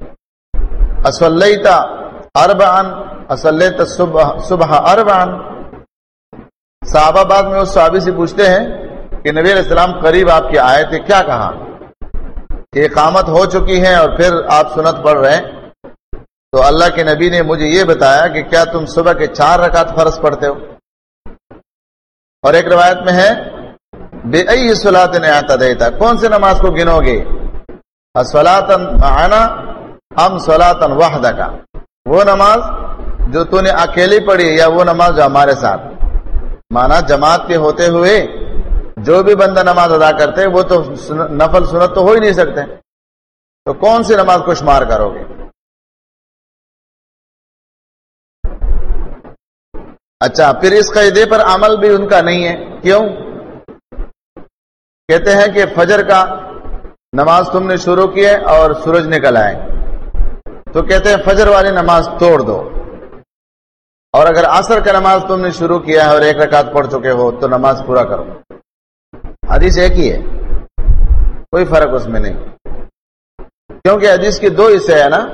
A: اصلیت اربعا، اصلیت صبح اربعا. صحابہ بعد میں اس صحابی سے پوچھتے ہیں کہ نبی علیہ السلام قریب آپ کی آئے تھے، کیا کہا کہ اقامت ہو چکی ہے اور پھر آپ سنت پڑھ رہے ہیں؟ تو اللہ کے نبی نے مجھے یہ بتایا کہ کیا تم صبح کے 4 رکعت فرض پڑھتے ہو؟ اور ایک روایت میں ہے بِأَيِّ صَلَاةٍ اعْتَدَيْتَ، کون سے نماز کو گنو گے؟ اصلاۃ معنا ام صلاۃ وحدک، وہ نماز جو تو نے اکیلی پڑھی یا وہ نماز جو ہمارے ساتھ. مانا جماعت کے ہوتے ہوئے جو بھی بندہ نماز ادا کرتے وہ تو نفل سنت تو ہو ہی نہیں سکتے، تو کون سی نماز کو شمار کرو گے؟ اچھا، پھر اس قاعدے پر عمل بھی ان کا نہیں ہے. کیوں؟ کہتے ہیں کہ فجر کا نماز تم نے شروع کی ہے اور سورج نکل آئے تو کہتے ہیں فجر والی نماز توڑ دو، اور اگر عصر کا نماز تم نے شروع کیا ہے اور 1 رکعت پڑھ چکے ہو تو نماز پورا کرو. حدیث ایک ہی ہے، کوئی فرق اس میں نہیں، کیونکہ حدیث کے 2 حصے ہیں نا.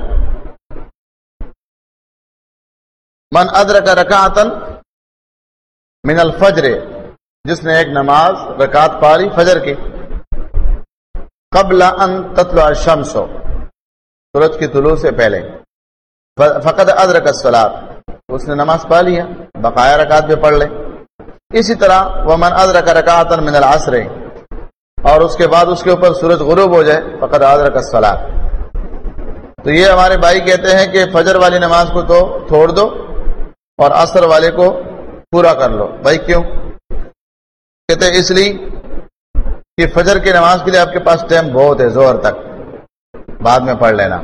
A: من ادرک رکعتا من الفجر، جس نے ایک نماز رکعت پاری فجر کی قبل ان تطلع الشمس، سورج کی طلوع سے پہلے، فقد ادرک الصلاۃ، اس نے نماز پا لیا، بقایا رکعت بھی پڑھ لے. اسی طرح ومن ادرک رکعتا من العصر، اور اس کے بعد اس کے اوپر سورج غروب ہو جائے فقد ادرک الصلاۃ. تو یہ ہمارے بھائی کہتے ہیں کہ فجر والی نماز کو تو چھوڑ دو اور عصر والے کو پورا کر لو. بھائی کیوں؟ کہتے ہیں اس لیے کہ فجر کی نماز کے لیے آپ کے پاس ٹائم بہت ہے، ظہر تک بعد میں پڑھ لینا،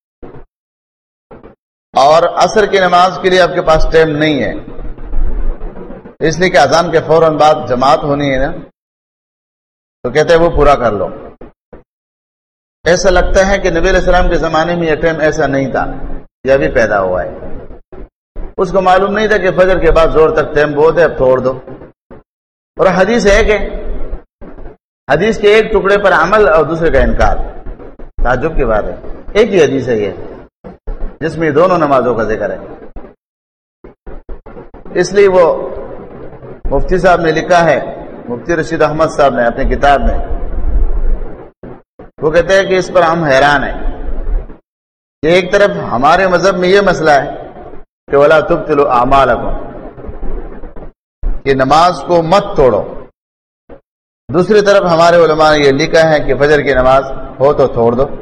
A: اور عصر کی نماز کے لیے آپ کے پاس ٹائم نہیں ہے، اس لیے کہ اذان کے فوراً بعد جماعت ہونی ہے نا، تو کہتے ہیں وہ پورا کر لو. ایسا لگتا ہے کہ نبی علیہ السلام کے زمانے میں یہ ٹائم ایسا نہیں تھا، یہ بھی پیدا ہوا ہے. اس کو معلوم نہیں تھا کہ فجر کے بعد زور تک ٹائم بہت ہے، اب چھوڑ دو. اور حدیث ہے کہ حدیث کے ایک ٹکڑے پر عمل اور دوسرے کا انکار. تعجب کی بات ہے، ایک ہی حدیث ہے یہ جس میں دونوں نمازوں کا ذکر ہے. اس لیے وہ مفتی صاحب نے لکھا ہے، مفتی رشید احمد صاحب نے اپنی کتاب میں، وہ کہتے ہیں کہ اس پر ہم حیران ہیں کہ ایک طرف ہمارے مذہب میں یہ مسئلہ ہے کہ ولا تبطلوا اعمالکم، کہ نماز کو مت توڑو، دوسری طرف ہمارے علماء نے یہ لکھا ہے کہ فجر کی نماز ہو تو چھوڑ دو.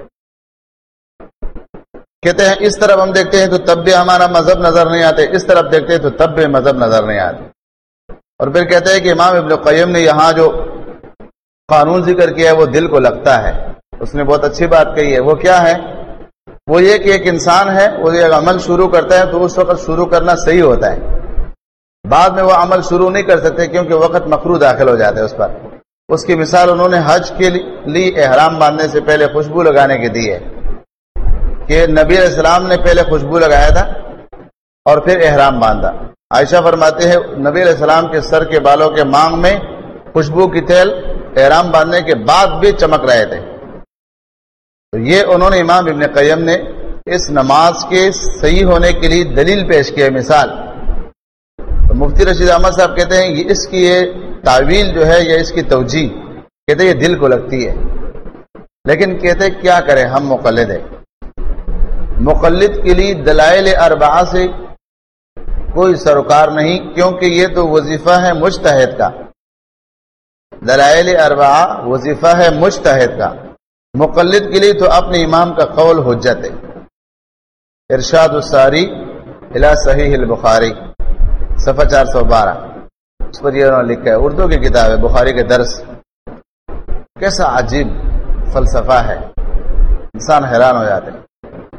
A: کہتے ہیں اس طرف ہم دیکھتے ہیں تو تب بھی ہمارا مذہب نظر نہیں آتے، اس طرف دیکھتے ہیں تو تب بھی مذہب نظر نہیں آتے. اور پھر کہتے ہیں کہ امام ابن قیم نے یہاں جو قانون ذکر کیا ہے وہ دل کو لگتا ہے. اس نے بہت اچھی بات کہی ہے. وہ کیا ہے؟ وہ یہ کہ ایک انسان ہے، وہ یہ عمل شروع کرتا ہے تو اس وقت شروع کرنا صحیح ہوتا ہے، بعد میں وہ عمل شروع نہیں کر سکتے کیونکہ وقت مکروہ داخل ہو جاتا ہے اس پر. اس کی مثال انہوں نے حج کے لیے احرام باندھنے سے پہلے خوشبو لگانے کی دی ہے کہ نبی علیہ السلام نے پہلے خوشبو لگایا تھا اور پھر احرام باندھا. عائشہ فرماتے ہیں نبی علیہ السلام کے سر کے بالوں کے مانگ میں خوشبو کی تیل احرام باندھنے کے بعد بھی چمک رہے تھے. تو یہ انہوں نے امام ابن قیم نے اس نماز کے صحیح ہونے کے لیے دلیل پیش کی ہے، مثال. تو مفتی رشید احمد صاحب کہتے ہیں یہ اس کی یہ تعویل جو ہے یا اس کی توجیہ کہتے ہیں یہ دل کو لگتی ہے، لیکن کہتے ہیں کیا کریں ہم مقلد ہیں. مقلد کے لیے دلائل اربعہ سے کوئی سروکار نہیں، کیونکہ یہ تو وظیفہ ہے مجتہد کا. دلائل اربعہ وظیفہ ہے مجتہد کا. مقلد کے لیے تو اپنے امام کا قول حجت ہے. ارشاد الساری الی صحیح البخاری صفحہ 412، اس پر یہ انہوں نے لکھا ہے. اردو کی کتاب ہے بخاری کے درس. کیسا عجیب فلسفہ ہے، انسان حیران ہو جاتے ہیں.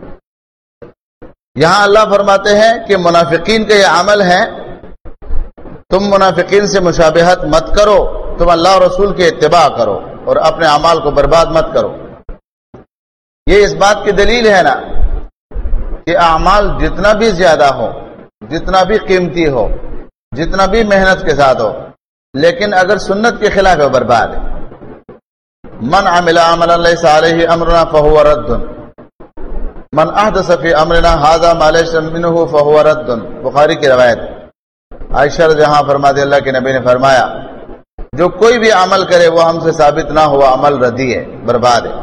A: یہاں اللہ فرماتے ہیں کہ منافقین کا یہ عمل ہے، تم منافقین سے مشابہت مت کرو، تم اللہ اور رسول کے اتباع کرو اور اپنے اعمال کو برباد مت کرو. یہ اس بات کی دلیل ہے نا کہ اعمال جتنا بھی زیادہ ہو، جتنا بھی قیمتی ہو، جتنا بھی محنت کے ساتھ ہو، لیکن اگر سنت کے خلاف ہے برباد ہے. من عمل عملا لیس علیہ امرنا فہو رد، من احدث فی امرنا ھذا ما لیس منہ فہو رد. بخاری کی روایت. عائشہ رضی اللہ عنہا فرماتے اللہ کے نبی نے فرمایا جو کوئی بھی عمل کرے وہ ہم سے ثابت نہ ہوا عمل ردی ہے، برباد ہے.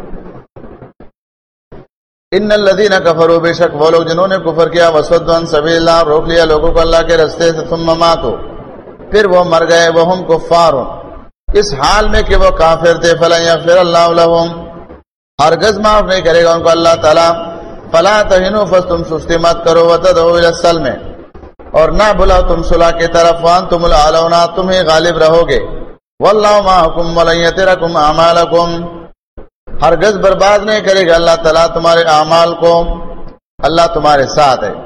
A: ان الذین کفروا، بے شک وہ لوگ جنہوں نے کفر کیا، وصدوا عن سبیل اللہ، روک لیا لوگوں کو اللہ کے راستے سے، ثم ماتوا، پھر وہ مر گئے، وہم کفار، اس حال میں کہ وہ کافر تھے، فلن یغفر اللہ لہم، ہرگز معاف نہیں کرے گا ان کو اللہ تعالیٰ. فلا تہنوا، پس تم سستی مت کرو، وتدعوا الی السلم، اور نہ بلاؤ تم صلح کی طرف، وانتم الاعلون، تم ہی غالب رہو گے، واللہ معکم ولن یترکم اعمالکم، ہرگز برباد نہیں کرے گا اللہ تعالیٰ تمہارے اعمال کو، اللہ تمہارے ساتھ ہے.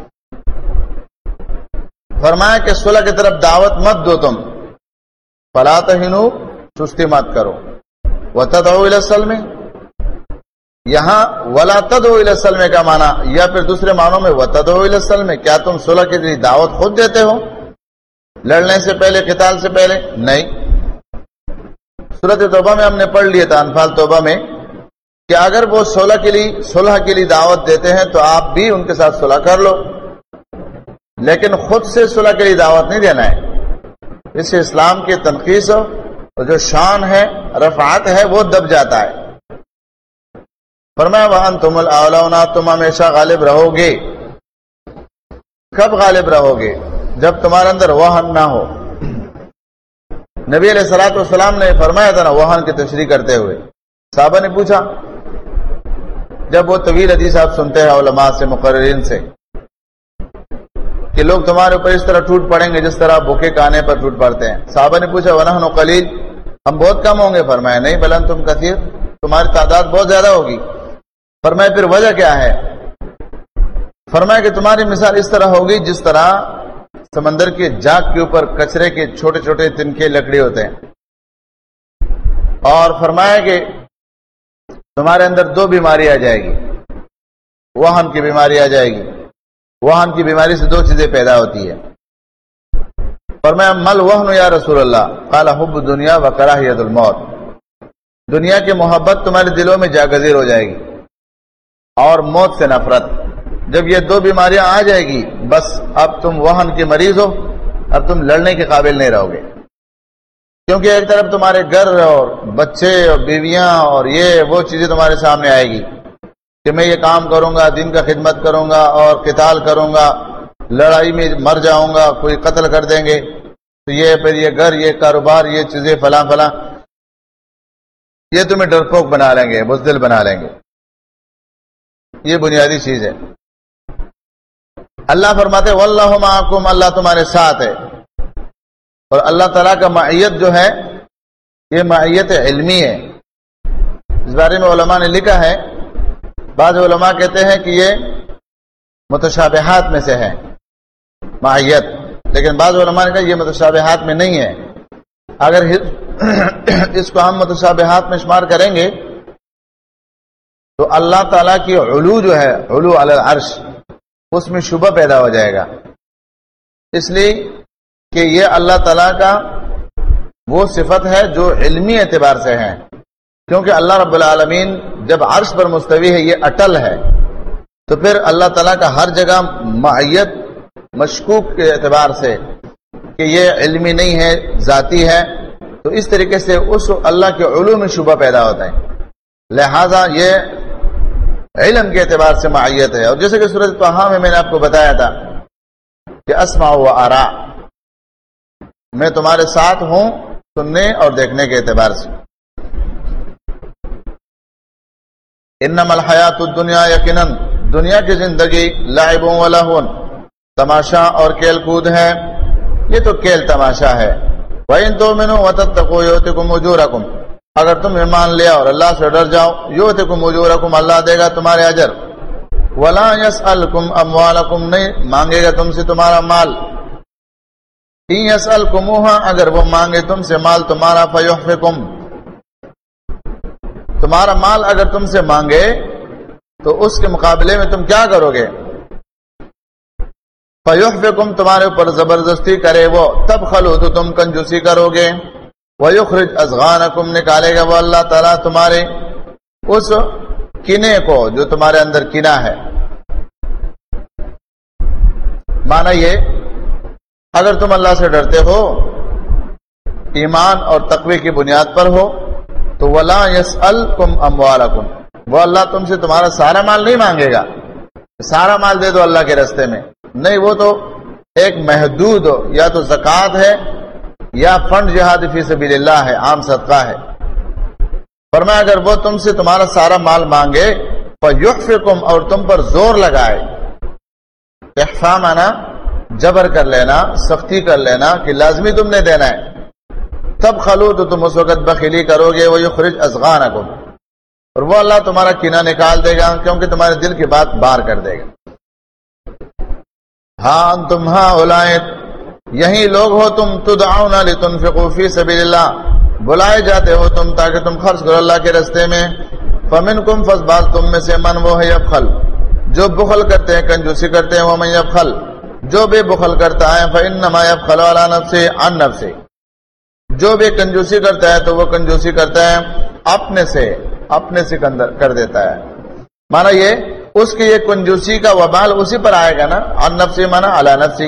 A: فرمایا کہ صلح کی طرف دعوت مت دو تم، فلا تہنوا، سستی مت کرو، وتدعوا الی السلم، یہاں ولا تدعوا الی السلم کا معنی یا پھر دوسرے معنوں میں وتدعوا الی السلم، کیا تم صلح کے لیے دعوت خود دیتے ہو لڑنے سے پہلے، قتال سے پہلے؟ نہیں. سورۃ توبہ میں ہم نے پڑھ لیا تھا، انفال توبہ میں، کہ اگر وہ صلح کے لیے دعوت دیتے ہیں تو آپ بھی ان کے ساتھ صلح کر لو، لیکن خود سے صلح کے لیے دعوت نہیں دینا ہے. اس سے اسلام کی تنقیص اور جو شان ہے، رفعت ہے، وہ دب جاتا ہے. فرمایا وانتم الاعلون، تم ہمیشہ غالب رہو گے. کب غالب رہو گے؟ جب تمہارے اندر وہن نہ ہو. نبی علیہ الصلوۃ والسلام نے فرمایا تھا نا وہن کی تشریح کرتے ہوئے، صحابہ نے پوچھا جب وہ طویل حدیث آپ سنتے ہیں علماء سے، مقررین سے، کہ لوگ تمہارے اوپر اس طرح ٹوٹ پڑیں گے جس طرح بھوکے کھانے پر ٹوٹ پڑتے ہیں. صحابہ نے پوچھا ونحن قلیل، ہم بہت کم ہوں گے؟ فرمایا نہیں، بل انتم کثیر، تمہاری تعداد بہت زیادہ ہوگی. فرمایا پھر وجہ کیا ہے؟ فرمایا کہ تمہاری مثال اس طرح ہوگی جس طرح سمندر کے جاگ کے اوپر کچرے کے چھوٹے چھوٹے تنکے لکڑی ہوتے ہیں. اور فرمایا کہ تمہارے اندر دو بیماری آ جائے گی، وہن کی بیماری آ جائے گی. وہن کی بیماری سے دو چیزیں پیدا ہوتی ہے. فرمایا مل وہن یا رسول اللہ؟ قال حب الدنیا و کراہیت الموت، دنیا کی محبت تمہارے دلوں میں جاگزیر ہو جائے گی اور موت سے نفرت. جب یہ دو بیماریاں آ جائے گی بس اب تم وہن کے مریض ہو، اب تم لڑنے کے قابل نہیں رہو گے. کیونکہ ایک طرف تمہارے گھر اور بچے اور بیویاں اور یہ وہ چیزیں تمہارے سامنے آئے گی کہ میں یہ کام کروں گا، دین کا خدمت کروں گا اور قتال کروں گا، لڑائی میں مر جاؤں گا، کوئی قتل کر دیں گے، تو یہ پھر یہ گھر، یہ کاروبار، یہ چیزیں فلاں فلاں، یہ تمہیں ڈرپوک بنا لیں گے، بزدل بنا لیں گے. یہ بنیادی چیز ہے. اللہ فرماتے واللہ معکم، اللہ تمہارے ساتھ ہے. اور اللہ تعالیٰ کا معیت جو ہے یہ معیت علمی ہے. اس بارے میں علماء نے لکھا ہے. بعض علماء کہتے ہیں کہ یہ متشابہات میں سے ہے معیت، لیکن بعض علماء نے کہا یہ متشابہات میں نہیں ہے. اگر اس کو ہم متشابہات میں شمار کریں گے تو اللہ تعالیٰ کی علو جو ہے، علو علی العرش، اس میں شبہ پیدا ہو جائے گا. اس لیے کہ یہ اللہ تعالیٰ کا وہ صفت ہے جو علمی اعتبار سے ہے، کیونکہ اللہ رب العالمین جب عرش پر مستوی ہے، یہ اٹل ہے، تو پھر اللہ تعالیٰ کا ہر جگہ معیت مشکوک کے اعتبار سے کہ یہ علمی نہیں ہے، ذاتی ہے، تو اس طریقے سے اس اللہ کے علو میں شبہ پیدا ہوتا ہے. لہذا یہ علم کے اعتبار سے معیت ہے. اور جیسے کہ سورۃ طٰہٰ میں نے آپ کو بتایا تھا کہ اسمع و ارا، میں تمہارے ساتھ ہوں سننے اور دیکھنے کے اعتبار سے. انما الحیات الدنیا، یقیناً دنیا کی زندگی لعب و لہو، تماشا اور کھیل کود ہے. یہ تو کھیل تماشا ہے. وَإِن تُؤْمِنُوا وَتَتَّقُوا يُؤْتِكُمْ أُجُورَكُمْ، اگر تم ایمان لے اور اللہ سے ڈر جاؤ، یؤتکم اجورکم، اللہ دے گا تمہارے اجر. ولا یسألکم اموالکم، نہیں مانگے گا تم سے تمہارا مال. ان یسألکموہا، اگر وہ مانگے تم سے مال تمہارا، فیحفکم، تمہارا مال اگر تم سے مانگے تو اس کے مقابلے میں تم کیا کرو گے؟ فیحفکم، تمہارے اوپر زبردستی کرے وہ، تبخلوا، تو تم کنجوسی کرو گے. وَيُخْرِجْ أَضْغَانَكُمْ، نکالے گا وہ اللہ تعالیٰ تمہارے اس کینے کو جو تمہارے اندر کینہ ہے. معنی یہ، اگر تم اللہ سے ڈرتے ہو، ایمان اور تقوی کی بنیاد پر ہو، تو وَلَا يَسْأَلْكُمْ أَمْوَالَكُمْ، وہ اللہ تم سے تمہارا سارا مال نہیں مانگے گا، سارا مال دے دو اللہ کے راستے میں، نہیں، وہ تو ایک محدود یا تو زکوٰۃ ہے یا فنڈ جہاد فی سبیل اللہ ہے، عام صدقہ ہے. فرمایا اگر وہ تم سے تمہارا سارا مال مانگے، فَيُحْفِكُمْ، اور تم پر زور لگائے. احفا مانا جبر کر لینا، سختی کر لینا کہ لازمی تم نے دینا ہے. تب خلو، تو تم اس وقت بخیلی کرو گے. وَيُخْرِجْ أَضْغَانَكُمْ، اور وہ اللہ تمہارا کینہ نکال دے گا، کیونکہ تمہارے دل کی بات بار کر دے گا. ہاں انتم ہؤلاء، یہی لوگ ہو تم، تدعون لتنفقوا فی سبیل اللہ، بلائے جاتے ہو تم تاکہ تم خرچ کرو اللہ کے راستے میں. فمنکم، فسباز تم میں سے، من وہ ہے یبخل، جو بخل کرتے ہیں، کنجوسی کرتے ہیں. ومن یبخل، جو بھی بخل کرتا ہے، فانما یبخل علی نفسہ، عن نفسہ، جو بھی کنجوسی کرتا ہے تو وہ کنجوسی کرتا ہے اپنے سے کر دیتا ہے. مانا یہ اس کی یہ کنجوسی کا وبال اسی پر آئے گا نا. عن نفسہ مانا علی نفسہ.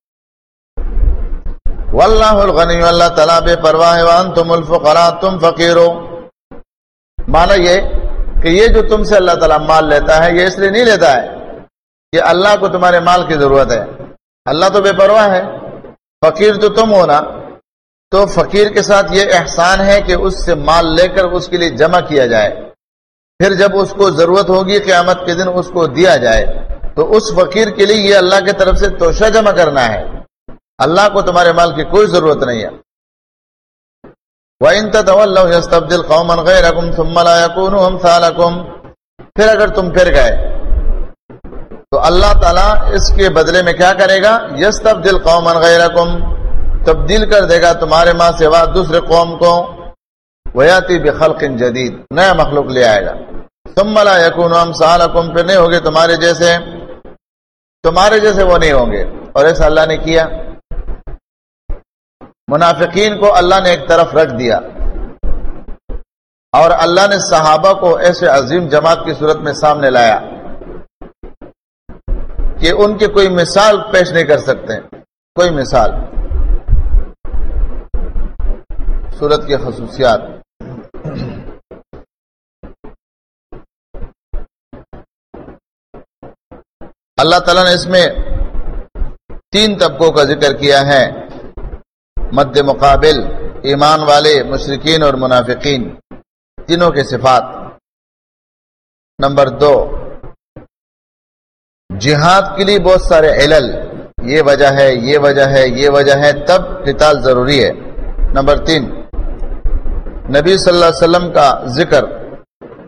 A: واللہ الغنی، اللہ تعالیٰ بے پرواہ ہے. وانتم الفقراء، تم فقیر ہو. مانا یہ کہ یہ جو تم سے اللہ تعالیٰ مال لیتا ہے، یہ اس لیے نہیں لیتا ہے کہ اللہ کو تمہارے مال کی ضرورت ہے. اللہ تو بے پرواہ ہے. فقیر تو تم ہو نا، تو فقیر کے ساتھ یہ احسان ہے کہ اس سے مال لے کر اس کے لیے جمع کیا جائے، پھر جب اس کو ضرورت ہوگی قیامت کے دن اس کو دیا جائے. تو اس فقیر کے لیے یہ اللہ کی طرف سے توشہ جمع کرنا ہے. اللہ کو تمہارے مال کی کوئی ضرورت نہیں ہے. وَإِن تَتَوَلَّوْا يَسْتَبْدِلْ قَوْمًا غَيْرَكُمْ ثُمَّ لَا يَكُونُوا أَمْثَالَكُمْ، پھر اگر تم پھر گئے تو اللہ تعالیٰ اس کے بدلے میں کیا کرے گا؟ يَسْتَبْدِلْ قَوْمًا غَيْرَكُمْ، تبدیل کر دے گا تمہارے ماں سوا دوسرے قوم کو. وَيَأْتِي بِخَلْقٍ جَدِيدٍ، نیا مخلوق لے آئے گا. ثُمَّ لَا يَكُونُوا أَمْثَالَكُمْ، پھر نہیں ہوگے تمہارے جیسے وہ نہیں ہوں گے. اور ایسا اللہ نے کیا. منافقین کو اللہ نے ایک طرف رکھ دیا، اور اللہ نے صحابہ کو ایسے عظیم جماعت کی صورت میں سامنے لایا کہ ان کی کوئی مثال پیش نہیں کر سکتے، کوئی مثال. صورت کی خصوصیات. اللہ تعالیٰ نے اس میں 3 طبقوں کا ذکر کیا ہے. مد مقابل ایمان والے، مشرکین اور منافقین، تینوں کے صفات. نمبر 2، جہاد کے لیے بہت سارے علل، یہ وجہ ہے، یہ وجہ ہے، یہ وجہ ہے، تب قتال ضروری ہے. نمبر 3، نبی صلی اللہ علیہ وسلم کا ذکر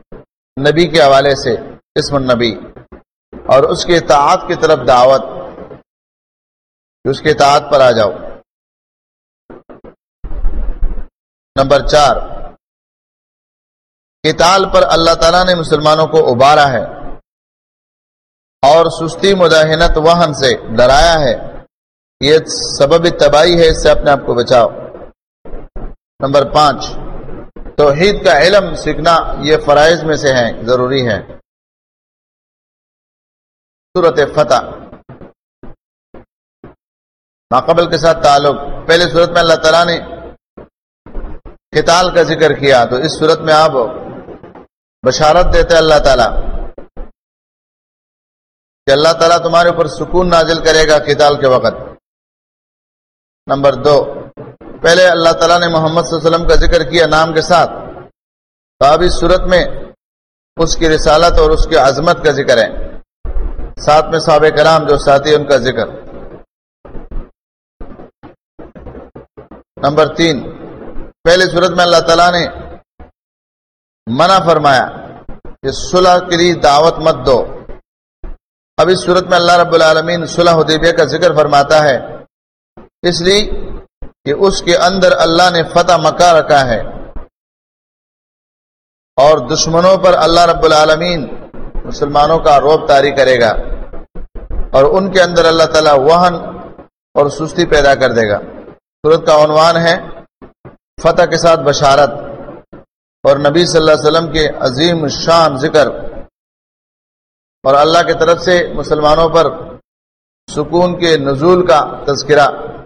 A: نبی کے حوالے سے اسم النبی، اور اس کے اطاعت کی طرف دعوت کہ اس کے اطاعت پر آ جاؤ۔ نمبر 4، قتال پر اللہ تعالیٰ نے مسلمانوں کو ابھارا ہے اور سستی، مداہنت، وہن سے ڈرایا ہے، یہ سبب تباہی ہے، اس سے اپنے آپ کو بچاؤ۔ نمبر 5، توحید کا علم سیکھنا یہ فرائض میں سے ہے، ضروری ہے۔ سورۃ فتح، ماقبل کے ساتھ تعلق۔ پہلے سورت میں اللہ تعالیٰ نے قتال کا ذکر کیا، تو اس سورت میں آپ بشارت دیتے اللہ تعالیٰ کہ اللہ تعالیٰ تمہارے اوپر سکون نازل کرے گا قتال کے وقت۔ نمبر 2، پہلے اللہ تعالیٰ نے محمد صلی اللہ علیہ وسلم کا ذکر کیا نام کے ساتھ، تو اب اس صورت میں اس کی رسالت اور اس کی عظمت کا ذکر ہے، ساتھ میں صحابہ کرام جو ساتھی ان کا ذکر۔ نمبر 3، پہلے صورت میں اللہ تعالیٰ نے منع فرمایا کہ صلح کے لیے دعوت مت دو۔ اب اس صورت میں اللہ رب العالمین صلح حدیبیہ کا ذکر فرماتا ہے، اس لیے کہ اس کے اندر اللہ نے فتح مکہ رکھا ہے، اور دشمنوں پر اللہ رب العالمین مسلمانوں کا رعب طاری کرے گا، اور ان کے اندر اللہ تعالیٰ وہن اور سستی پیدا کر دے گا۔ سورت کا عنوان ہے فتح کے ساتھ بشارت، اور نبی صلی اللہ علیہ وسلم کے عظیم شان ذکر، اور اللہ کی طرف سے مسلمانوں پر سکون کے نزول کا تذکرہ۔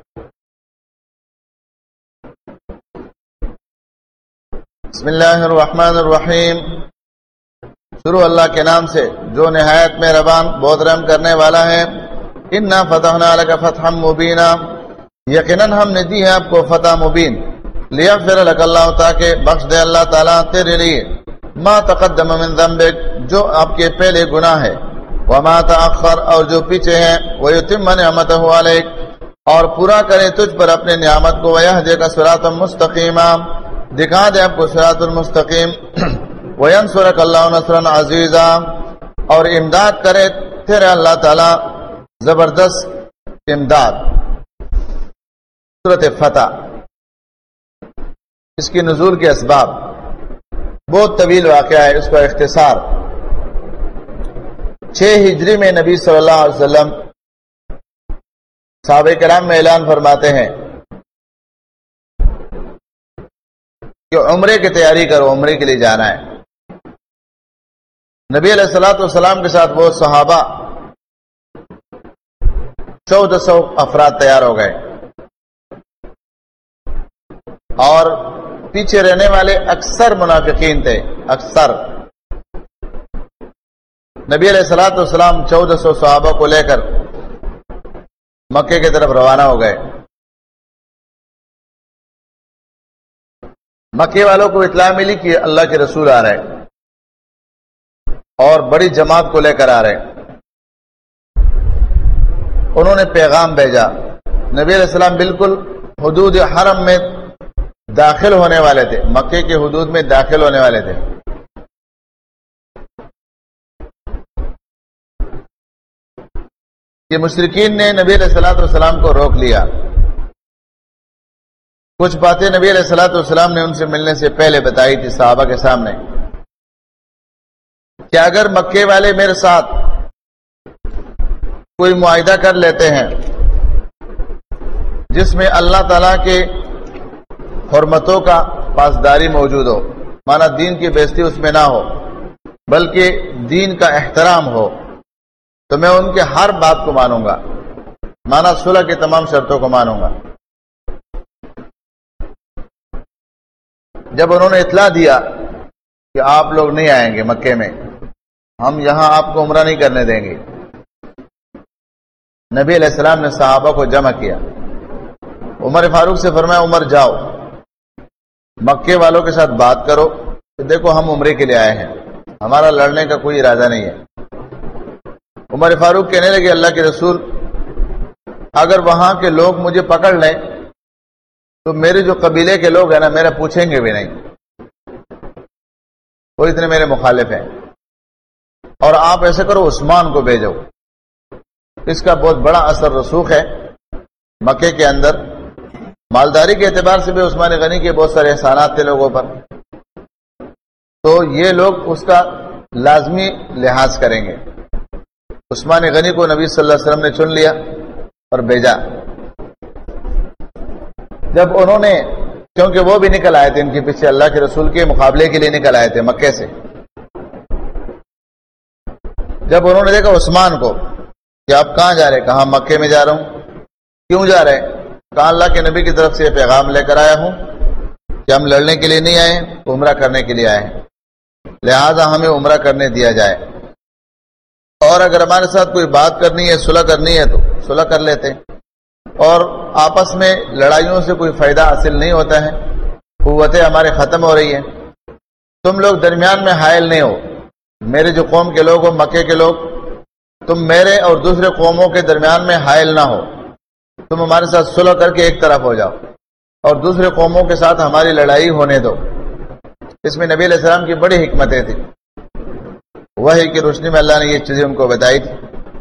A: بسم اللہ الرحمن الرحیم، شروع اللہ کے نام سے جو نہایت مہربان بہت رحم کرنے والا ہے۔ انا فتحنا لک فتحا مبینا، یقیناً ہم نے دی ہے آپ کو فتح مبین۔ لیغفر لک اللہ، تاکہ بخش دے اللہ تعالیٰ تیرے لیے ما تقدم من ذنبک، جو آپ کے پہلے گناہ ہے، وما تاخر، اور جو پیچھے ہیں، ویتم نعمتہ علیک، اور پورا کرے تجھ پر اپنے نعمت کو، ویہدیک صراطا مستقیما، دکھا دے آپ کو صراط المستقیم، وینصرک اللہ نصرا عزیزا، اور امداد کرے تیرے اللہ تعالیٰ زبردست امداد۔ سورۃ فتح، اس کی نزول کے اسباب بہت طویل واقعہ ہے، اس کا اختصار 6 ہجری میں نبی صلی اللہ علیہ وسلم صحابہ کرام میں اعلان فرماتے ہیں کہ عمرے کی تیاری کرو، عمرے کے لیے جانا ہے۔ نبی علیہ الصلوۃ والسلام کے ساتھ وہ صحابہ 1400 افراد تیار ہو گئے، اور پیچھے رہنے والے اکثر منافقین تھے، اکثر۔ نبی علیہ الصلوۃ والسلام 1400 صحابہ کو لے کر مکے کی طرف روانہ ہو گئے۔ مکے والوں کو اطلاع ملی کہ اللہ کے رسول آ رہے اور بڑی جماعت کو لے کر آ رہے۔ انہوں نے پیغام بھیجا، نبی علیہ السلام بالکل حدود حرم میں داخل ہونے والے تھے، مکے کے حدود میں داخل ہونے والے تھے۔ کہ مشرکین نے نبی علیہ الصلوۃ والسلام کو روک لیا۔ کچھ باتیں نبی علیہ الصلوۃ والسلام نے ان سے ملنے سے پہلے بتائی تھی صحابہ کے سامنے، کہ اگر مکے والے میرے ساتھ کوئی معاہدہ کر لیتے ہیں جس میں اللہ تعالیٰ کے حرمتوں کا پاسداری موجود ہو، مانا دین کی بےزتی اس میں نہ ہو بلکہ دین کا احترام ہو، تو میں ان کے ہر بات کو مانوں گا، مانا صلح کی تمام شرطوں کو مانوں گا۔ جب انہوں نے اطلاع دیا کہ آپ لوگ نہیں آئیں گے مکے میں، ہم یہاں آپ کو عمرہ نہیں کرنے دیں گے، نبی علیہ السلام نے صحابہ کو جمع کیا۔ عمر فاروق سے فرمایا، عمر جاؤ مکے والوں کے ساتھ بات کرو کہ دیکھو ہم عمرے کے لیے آئے ہیں، ہمارا لڑنے کا کوئی ارادہ نہیں ہے۔ عمر فاروق کہنے لگے، اللہ کے رسول، اگر وہاں کے لوگ مجھے پکڑ لیں تو میرے جو قبیلے کے لوگ ہیں نا، میرا پوچھیں گے بھی نہیں، وہ اتنے میرے مخالف ہیں۔ اور آپ ایسے کرو عثمان کو بھیجو. اس کا بہت بڑا اثر رسوخ ہے مکے کے اندر. مالداری کے اعتبار سے بھی عثمان غنی کے بہت سارے احسانات تھے لوگوں پر، تو یہ لوگ اس کا لازمی لحاظ کریں گے. عثمان غنی کو نبی صلی اللہ علیہ وسلم نے چن لیا اور بھیجا. جب انہوں نے، کیونکہ وہ بھی نکل آئے تھے ان کے پیچھے، اللہ کے رسول کے مقابلے کے لیے نکل آئے تھے مکے سے. جب انہوں نے دیکھا عثمان کو کہ آپ کہاں جا رہے، کہاں مکے میں جا رہا ہوں. کیوں جا رہے؟ کہا اللہ کے نبی کی طرف سے یہ پیغام لے کر آیا ہوں کہ ہم لڑنے کے لیے نہیں آئے، عمرہ کرنے کے لیے آئے ہیں، لہذا ہمیں عمرہ کرنے دیا جائے، اور اگر ہمارے ساتھ کوئی بات کرنی ہے، صلح کرنی ہے تو صلح کر لیتے، اور آپس میں لڑائیوں سے کوئی فائدہ حاصل نہیں ہوتا ہے، قوتیں ہمارے ختم ہو رہی ہیں. تم لوگ درمیان میں حائل نہیں ہو. میرے جو قوم کے لوگ ہو، مکے کے لوگ، تم میرے اور دوسرے قوموں کے درمیان میں حائل نہ ہو. تم ہمارے ساتھ صلح کر کے ایک طرف ہو جاؤ اور دوسرے قوموں کے ساتھ ہماری لڑائی ہونے دو. اس میں نبی علیہ السلام کی بڑی حکمتیں تھیں. وحی کی روشنی میں اللہ نے یہ چیزیں ان کو بتائی تھی.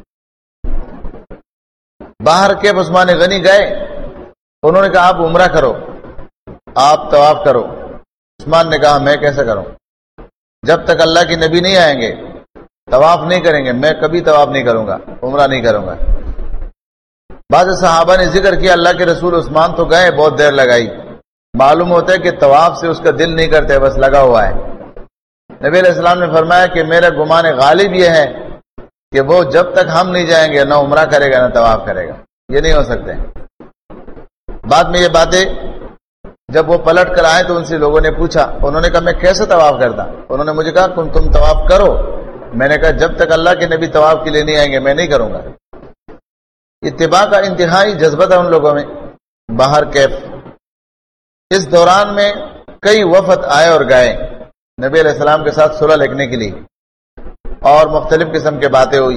A: باہر کے عثمان غنی گئے، انہوں نے کہا آپ عمرہ کرو، آپ طواف کرو. عثمان نے کہا میں کیسے کروں؟ جب تک اللہ کے نبی نہیں آئیں گے طواف نہیں کریں گے، میں کبھی طواف نہیں کروں گا، عمرہ نہیں کروں گا. بعض صحابہ نے ذکر کیا اللہ کے رسول عثمان تو گئے، بہت دیر لگائی. معلوم ہوتا ہے کہ طواف سے اس کا دل نہیں کرتے، بس لگا ہوا ہے. نبی علیہ السلام نے فرمایا کہ میرا گمان غالب یہ ہے کہ وہ جب تک ہم نہیں جائیں گے نہ عمرہ کرے گا نہ طواف کرے گا. یہ نہیں ہو سکتے. بعد میں یہ باتیں جب وہ پلٹ کر آئے تو ان سے لوگوں نے پوچھا، انہوں نے کہا میں کیسے طواف کرتا؟ انہوں نے مجھے کہا تم طواف کرو. میں نے کہا جب تک اللہ کے نبی طواف کے لیے نہیں آئیں گے میں نہیں کروں گا. اتباع کا انتہائی جذبہ تھا ان لوگوں میں. باہر کیف اس دوران میں کئی وفد آئے اور گئے نبی علیہ السلام کے ساتھ صلح لکھنے کے لیے، اور مختلف قسم کے باتیں ہوئی.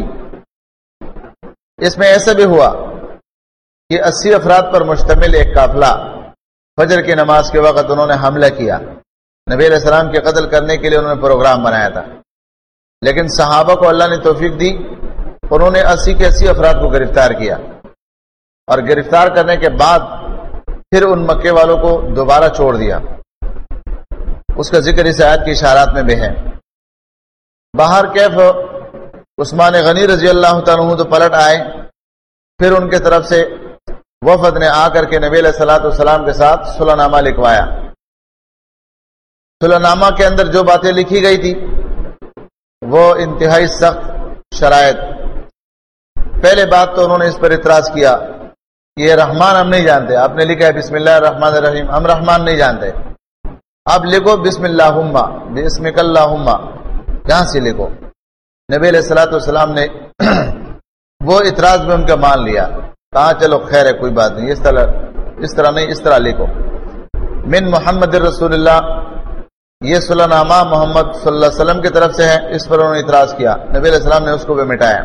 A: اس میں ایسا بھی ہوا کہ 80 افراد پر مشتمل ایک قافلہ فجر کی نماز کے وقت انہوں نے حملہ کیا. نبی علیہ السلام کے قتل کرنے کے لیے انہوں نے پروگرام بنایا تھا، لیکن صحابہ کو اللہ نے توفیق دی، انہوں نے 80 کے 80 افراد کو گرفتار کیا، اور گرفتار کرنے کے بعد پھر ان مکے والوں کو دوبارہ چھوڑ دیا. اس کا ذکر اس آیت کی اشارات میں بھی ہے. باہر کیف عثمان غنی رضی اللہ تعالیٰ عنہ تو پلٹ آئے، پھر ان کے طرف سے وفد نے آ کر کے نبی علیہ الصلوۃ والسلام کے ساتھ صلح نامہ لکھوایا. صلح نامہ کے اندر جو باتیں لکھی گئی تھی وہ انتہائی سخت شرائط. پہلے بات تو انہوں نے اس پر اعتراض کیا کہ یہ رحمان ہم نہیں جانتے. آپ نے لکھا ہے بسم اللہ الرحمن الرحیم، ہم رحمان نہیں جانتے. آپ لکھو بسم اللہم بسمک اللہم، یہاں سے لکھو. نبی علیہ الصلوۃ والسلام نے وہ اعتراض میں ان کا مان لیا، کہا چلو خیر ہے کوئی بات نہیں، اس طرح نہیں، اس طرح لکھو من محمد رسول اللہ. یہ صلح نامہ محمد صلی اللہ علیہ وسلم کی طرف سے ہے. اس پر انہوں نے اعتراض کیا، نبی علیہ السلام نے اس کو بھی مٹایا.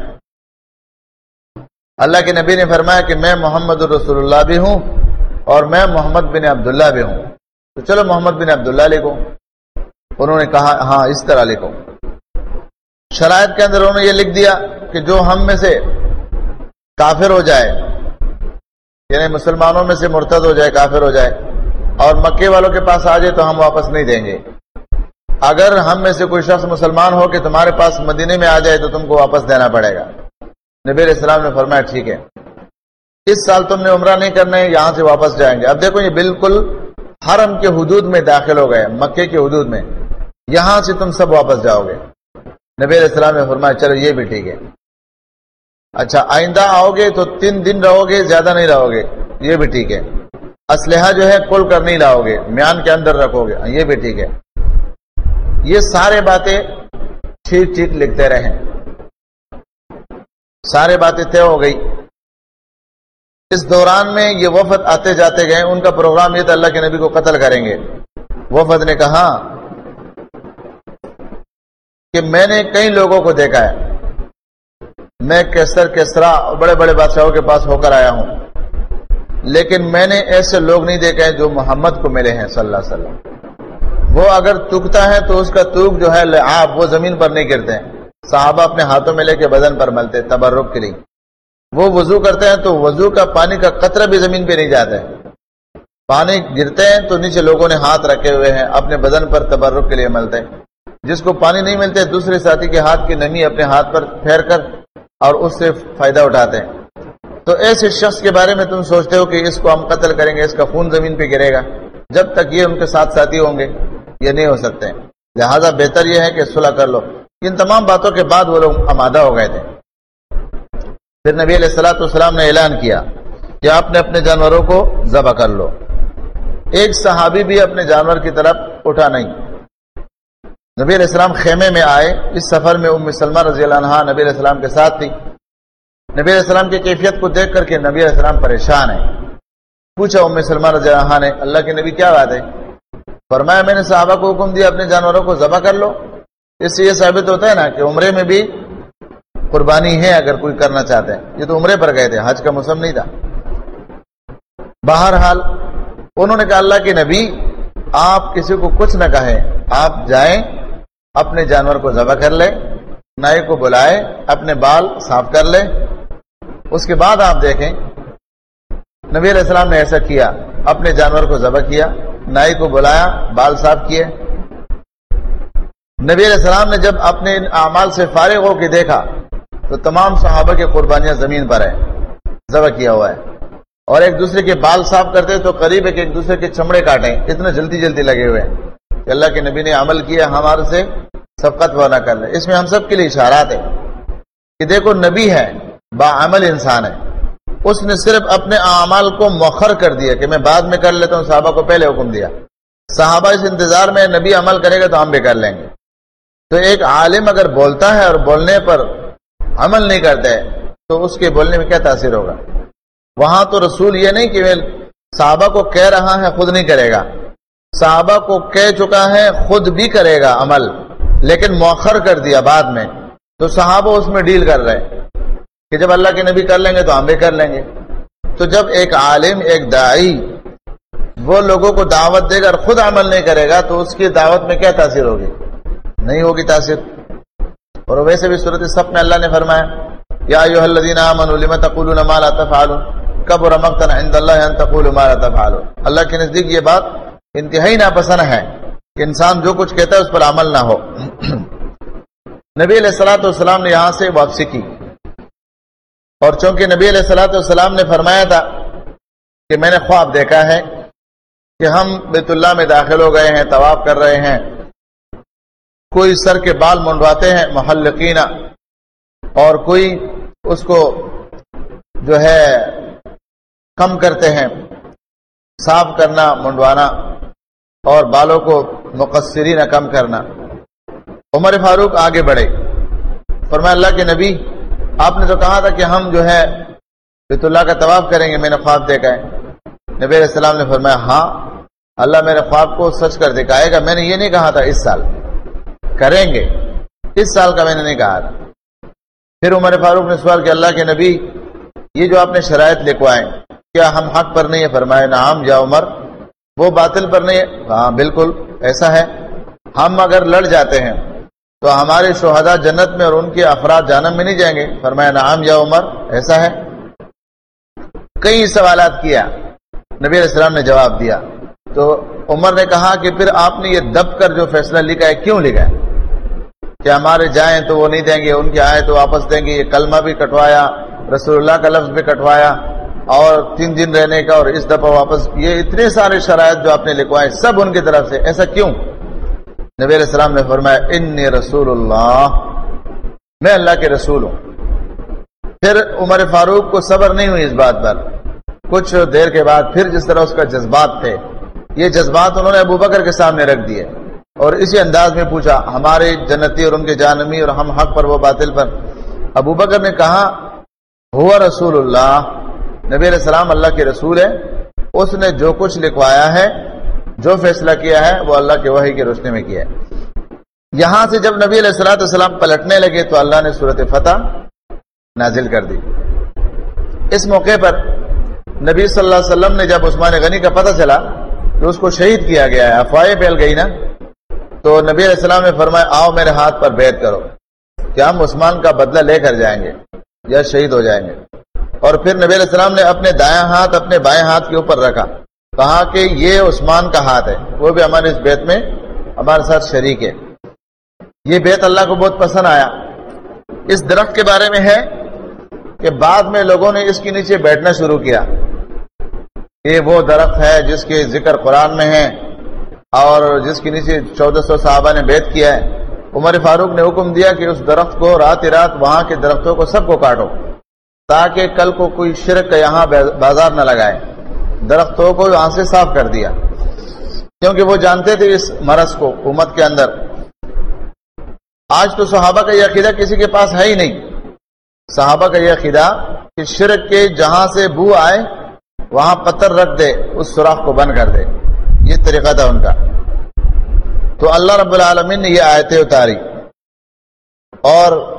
A: اللہ کے نبی نے فرمایا کہ میں محمد رسول اللہ بھی ہوں اور میں محمد بن عبداللہ بھی ہوں، تو چلو محمد بن عبداللہ لکھو. انہوں نے کہا ہاں اس طرح لکھو. شرائط کے اندر انہوں نے یہ لکھ دیا کہ جو ہم میں سے کافر ہو جائے، یعنی مسلمانوں میں سے مرتد ہو جائے، کافر ہو جائے اور مکے والوں کے پاس آ جائے تو ہم واپس نہیں دیں گے. اگر ہم میں سے کوئی شخص مسلمان ہو کہ تمہارے پاس مدینے میں آ جائے تو تم کو واپس دینا پڑے گا. نبی علیہ السلام نے فرمایا ٹھیک ہے، اس سال تم نے عمرہ نہیں کرنا ہے، یہاں سے واپس جائیں گے. اب دیکھو یہ بالکل حرم کے حدود میں داخل ہو گئے، مکے کے حدود میں، یہاں سے تم سب واپس جاؤ گے. نبی علیہ السلام نے فرمایا چلو یہ بھی ٹھیک ہے. اچھا آئندہ آؤ گے تو 3 دن رہو گے، زیادہ نہیں رہو گے، یہ بھی ٹھیک ہے. اسلحہ جو ہے کھول کر نہیں لاؤ گے، میان کے اندر رکھو گے، یہ بھی ٹھیک ہے. یہ سارے باتیں ٹھیک ٹھیک لکھتے رہیں. سارے باتیں طے ہو گئی. اس دوران میں یہ وفد آتے جاتے گئے. ان کا پروگرام یہ تھا اللہ کے نبی کو قتل کریں گے. وفد نے کہا کہ میں نے کئی لوگوں کو دیکھا ہے، میں کسرا بڑے بڑے بادشاہوں کے پاس ہو کر آیا ہوں، لیکن میں نے ایسے لوگ نہیں دیکھے ہیں جو محمد کو ملے ہیں صلی اللہ علیہ وسلم. وہ اگر تکتا ہے تو اس کا تک جو ہے لعاب، وہ زمین پر نہیں گرتے ہیں، صحابہ اپنے ہاتھوں میں لے کے بدن پر ملتے تبرک کے لیے. وہ وضو کرتے ہیں تو وضو کا پانی کا قطرہ بھی زمین پہ نہیں جاتا ہے. پانی گرتے ہیں تو نیچے لوگوں نے ہاتھ رکھے ہوئے ہیں اپنے بدن پر تبرک کے لیے ملتے ہیں. جس کو پانی نہیں ملتے دوسرے ساتھی کے ہاتھ کی نمی اپنے ہاتھ پر پھیر کر اور اس سے فائدہ اٹھاتے ہیں. تو ایسے شخص کے بارے میں تم سوچتے ہو کہ اس کو ہم قتل کریں گے, اس کا خون زمین پہ گرے گا, جب تک یہ ان کے ساتھ ساتھی ہوں گے یہ نہیں ہو سکتے. لہذا بہتر یہ ہے کہ صلح کر لو. ان تمام باتوں کے بعد وہ لوگ آمادہ ہو گئے تھے. پھر نبی علیہ الصلوۃ والسلام نے اعلان کیا کہ آپ نے اپنے جانوروں کو ذبح کر لو. ایک صحابی بھی اپنے جانور کی طرف اٹھا نہیں. نبی علیہ السلام خیمے میں آئے. اس سفر میں ام سلمہ رضی اللہ عنہا نبی علیہ السلام کے ساتھ تھی. نبی علیہ السلام کی کیفیت کو دیکھ کر کے نبی علیہ السلام پریشان ہیں. پوچھا ام سلمہ رضی اللہ عنہا نے, اللہ کے نبی کیا بات ہے؟ فرمایا میں نے صحابہ کو حکم دیا اپنے جانوروں کو ذبح کر لو. اس سے یہ ثابت ہوتا ہے نا کہ عمرے میں بھی قربانی ہے اگر کوئی کرنا چاہتے ہیں. یہ تو عمرے پر گئے تھے, حج کا موسم نہیں تھا. بہرحال انہوں نے کہا اللہ کے نبی آپ کسی کو کچھ نہ کہیں, آپ جائیں اپنے جانور کو ذبح کر لیں, نائی کو بلائے اپنے بال صاف کر لیں, اس کے بعد آپ دیکھیں. نبی علیہ السلام نے ایسا کیا, اپنے جانور کو ذبح کیا, نائی کو بلایا, بال صاف کیے. نبی علیہ السلام نے جب اپنے ان اعمال سے فارغ ہو کے دیکھا تو تمام صحابہ کی قربانیاں زمین پر ہیں, ذبح کیا ہوا ہے. اور ایک دوسرے کے بال صاف کرتے تو قریب ہے کہ ایک دوسرے کے چمڑے کاٹیں, اتنا جلدی جلدی لگے ہوئے ہیں کہ اللہ کے نبی نے عمل کیا ہمارے سے سبقت وہ نہ کر لے. اس میں ہم سب کے لیے اشارات ہیں کہ دیکھو نبی ہے, باعمل انسان ہے, اس نے صرف اپنے اعمال کو مؤخر کر دیا کہ میں بعد میں کر لیتا ہوں, صحابہ کو پہلے حکم دیا. صحابہ اس انتظار میں نبی عمل کرے گا تو ہم بھی کر لیں گے. تو ایک عالم اگر بولتا ہے اور بولنے پر عمل نہیں کرتا ہے تو اس کے بولنے میں کیا تاثیر ہوگا؟ وہاں تو رسول یہ نہیں کہ صحابہ کو کہہ رہا ہے خود نہیں کرے گا, صحابہ کو کہہ چکا ہے خود بھی کرے گا عمل, لیکن مؤخر کر دیا بعد میں. تو صحابہ اس میں ڈیل کر رہے کہ جب اللہ کے نبی کر لیں گے تو ہم بھی کر لیں گے. تو جب ایک عالم ایک داعی وہ لوگوں کو دعوت دے گا اور خود عمل نہیں کرے گا تو اس کی دعوت میں کیا تاثیر ہوگی؟ نہیں ہوگی تاثیر. اور ویسے بھی سورۃ الصف میں اللہ نے فرمایا یا ایھا الذین آمنوا لم تقولون ما لا تفعلون کبر مقتا عند اللہ ان تقولوا ما لا تفعلون. اللہ کے نزدیک یہ بات انتہائی ناپسند ہے کہ انسان جو کچھ کہتا ہے اس پر عمل نہ ہو. نبی علیہ الصلوۃ والسلام نے یہاں سے واپسی کی, اور چونکہ نبی علیہ الصلوۃ والسلام نے فرمایا تھا کہ میں نے خواب دیکھا ہے کہ ہم بیت اللہ میں داخل ہو گئے ہیں, طواف کر رہے ہیں, کوئی سر کے بال منڈواتے ہیں محلقین, اور کوئی اس کو جو ہے کم کرتے ہیں, صاف کرنا منڈوانا, اور بالوں کو مقصرین کم کرنا. عمر فاروق آگے بڑھے, فرمایا اللہ کے نبی آپ نے تو کہا تھا کہ ہم جو ہے بیت اللہ کا طواف کریں گے, میں نے خواب دیکھا ہے. نبی علیہ السلام نے فرمایا ہاں اللہ میرے خواب کو سچ کر دکھائے گا, میں نے یہ نہیں کہا تھا اس سال کریں گے, اس سال کا میں نے نہیں کہا تھا. پھر عمر فاروق نے سوال کیا اللہ کے نبی یہ جو آپ نے شرائط لکھوائے کیا ہم حق پر نہیں ہے؟ فرمایا نعم یا عمر, وہ باطل پر نہیں ہے؟ ہاں بالکل ایسا ہے. ہم اگر لڑ جاتے ہیں تو ہمارے شہداء جنت میں اور ان کے افراد جہنم میں نہیں جائیں گے؟ فرمایا نعم یا عمر ایسا ہے. کئی سوالات کیا, نبی علیہ السلام نے جواب دیا. تو عمر نے کہا کہ پھر آپ نے یہ دب کر جو فیصلہ لکھا ہے کیوں لکھا ہے کہ ہمارے جائیں تو وہ نہیں دیں گے, ان کے آئے تو واپس دیں گے. یہ کلمہ بھی کٹوایا, رسول اللہ کا لفظ بھی کٹوایا, اور 3 دن رہنے کا, اور اس دفعہ واپس, یہ اتنے سارے شرائط جو آپ نے لکھوائے سب ان کی طرف سے, ایسا کیوں؟ نبی علیہ السلام نے فرمایا انی رسول اللہ, میں اللہ کے رسول ہوں. پھر عمر فاروق کو صبر نہیں ہوئی اس بات پر. کچھ دیر کے بعد پھر جس طرح اس کا جذبات تھے, یہ جذبات انہوں نے ابو بکر کے سامنے رکھ دیے, اور اسی انداز میں پوچھا ہمارے جنتی اور ان کے جہنمی, اور ہم حق پر وہ باطل پر. ابو بکر نے کہا ہوا رسول اللہ, نبی علیہ السلام اللہ کے رسول ہے, اس نے جو کچھ لکھوایا ہے جو فیصلہ کیا ہے وہ اللہ کے وحی کے روشنی میں کیا ہے. یہاں سے جب نبی علیہ السلام پلٹنے لگے تو اللہ نے سورۃ فتح نازل کر دی. اس موقع پر نبی صلی اللہ علیہ وسلم نے جب عثمان غنی کا پتہ چلا تو اس کو شہید کیا گیا ہے, افواہیں پھیل گئی نا, تو نبی علیہ السلام نے فرمایا آؤ میرے ہاتھ پر بیعت کرو کہ ہم عثمان کا بدلہ لے کر جائیں گے یا شہید ہو جائیں گے. اور پھر نبی علیہ السلام نے اپنے دایاں ہاتھ اپنے بائیں ہاتھ کے اوپر رکھا, کہا کہ یہ عثمان کا ہاتھ ہے, وہ بھی ہمارے اس بیت میں ہمارے ساتھ شریک ہے. یہ بیت اللہ کو بہت پسند آیا. اس درخت کے بارے میں ہے کہ بعد میں لوگوں نے اس کے نیچے بیٹھنا شروع کیا. یہ وہ درخت ہے جس کے ذکر قرآن میں ہے اور جس کے نیچے 1400 صحابہ نے بیعت کیا ہے. عمر فاروق نے حکم دیا کہ اس درخت کو رات رات وہاں کے درختوں کو سب کو کاٹو, تاکہ کل کو کوئی شرک یہاں بازار نہ لگائے. درختوں کو یہاں سے صاف کر دیا, کیونکہ وہ جانتے تھے اس مرض کو امت کے اندر. آج تو صحابہ کا یہ عقیدہ کسی کے پاس ہے ہی نہیں. صحابہ کا یہ عقیدہ کہ شرک کے جہاں سے بو آئے وہاں پتھر رکھ دے, اس سوراخ کو بند کر دے, یہ طریقہ تھا ان کا. تو اللہ رب العالمین نے یہ آیتیں اتاری اور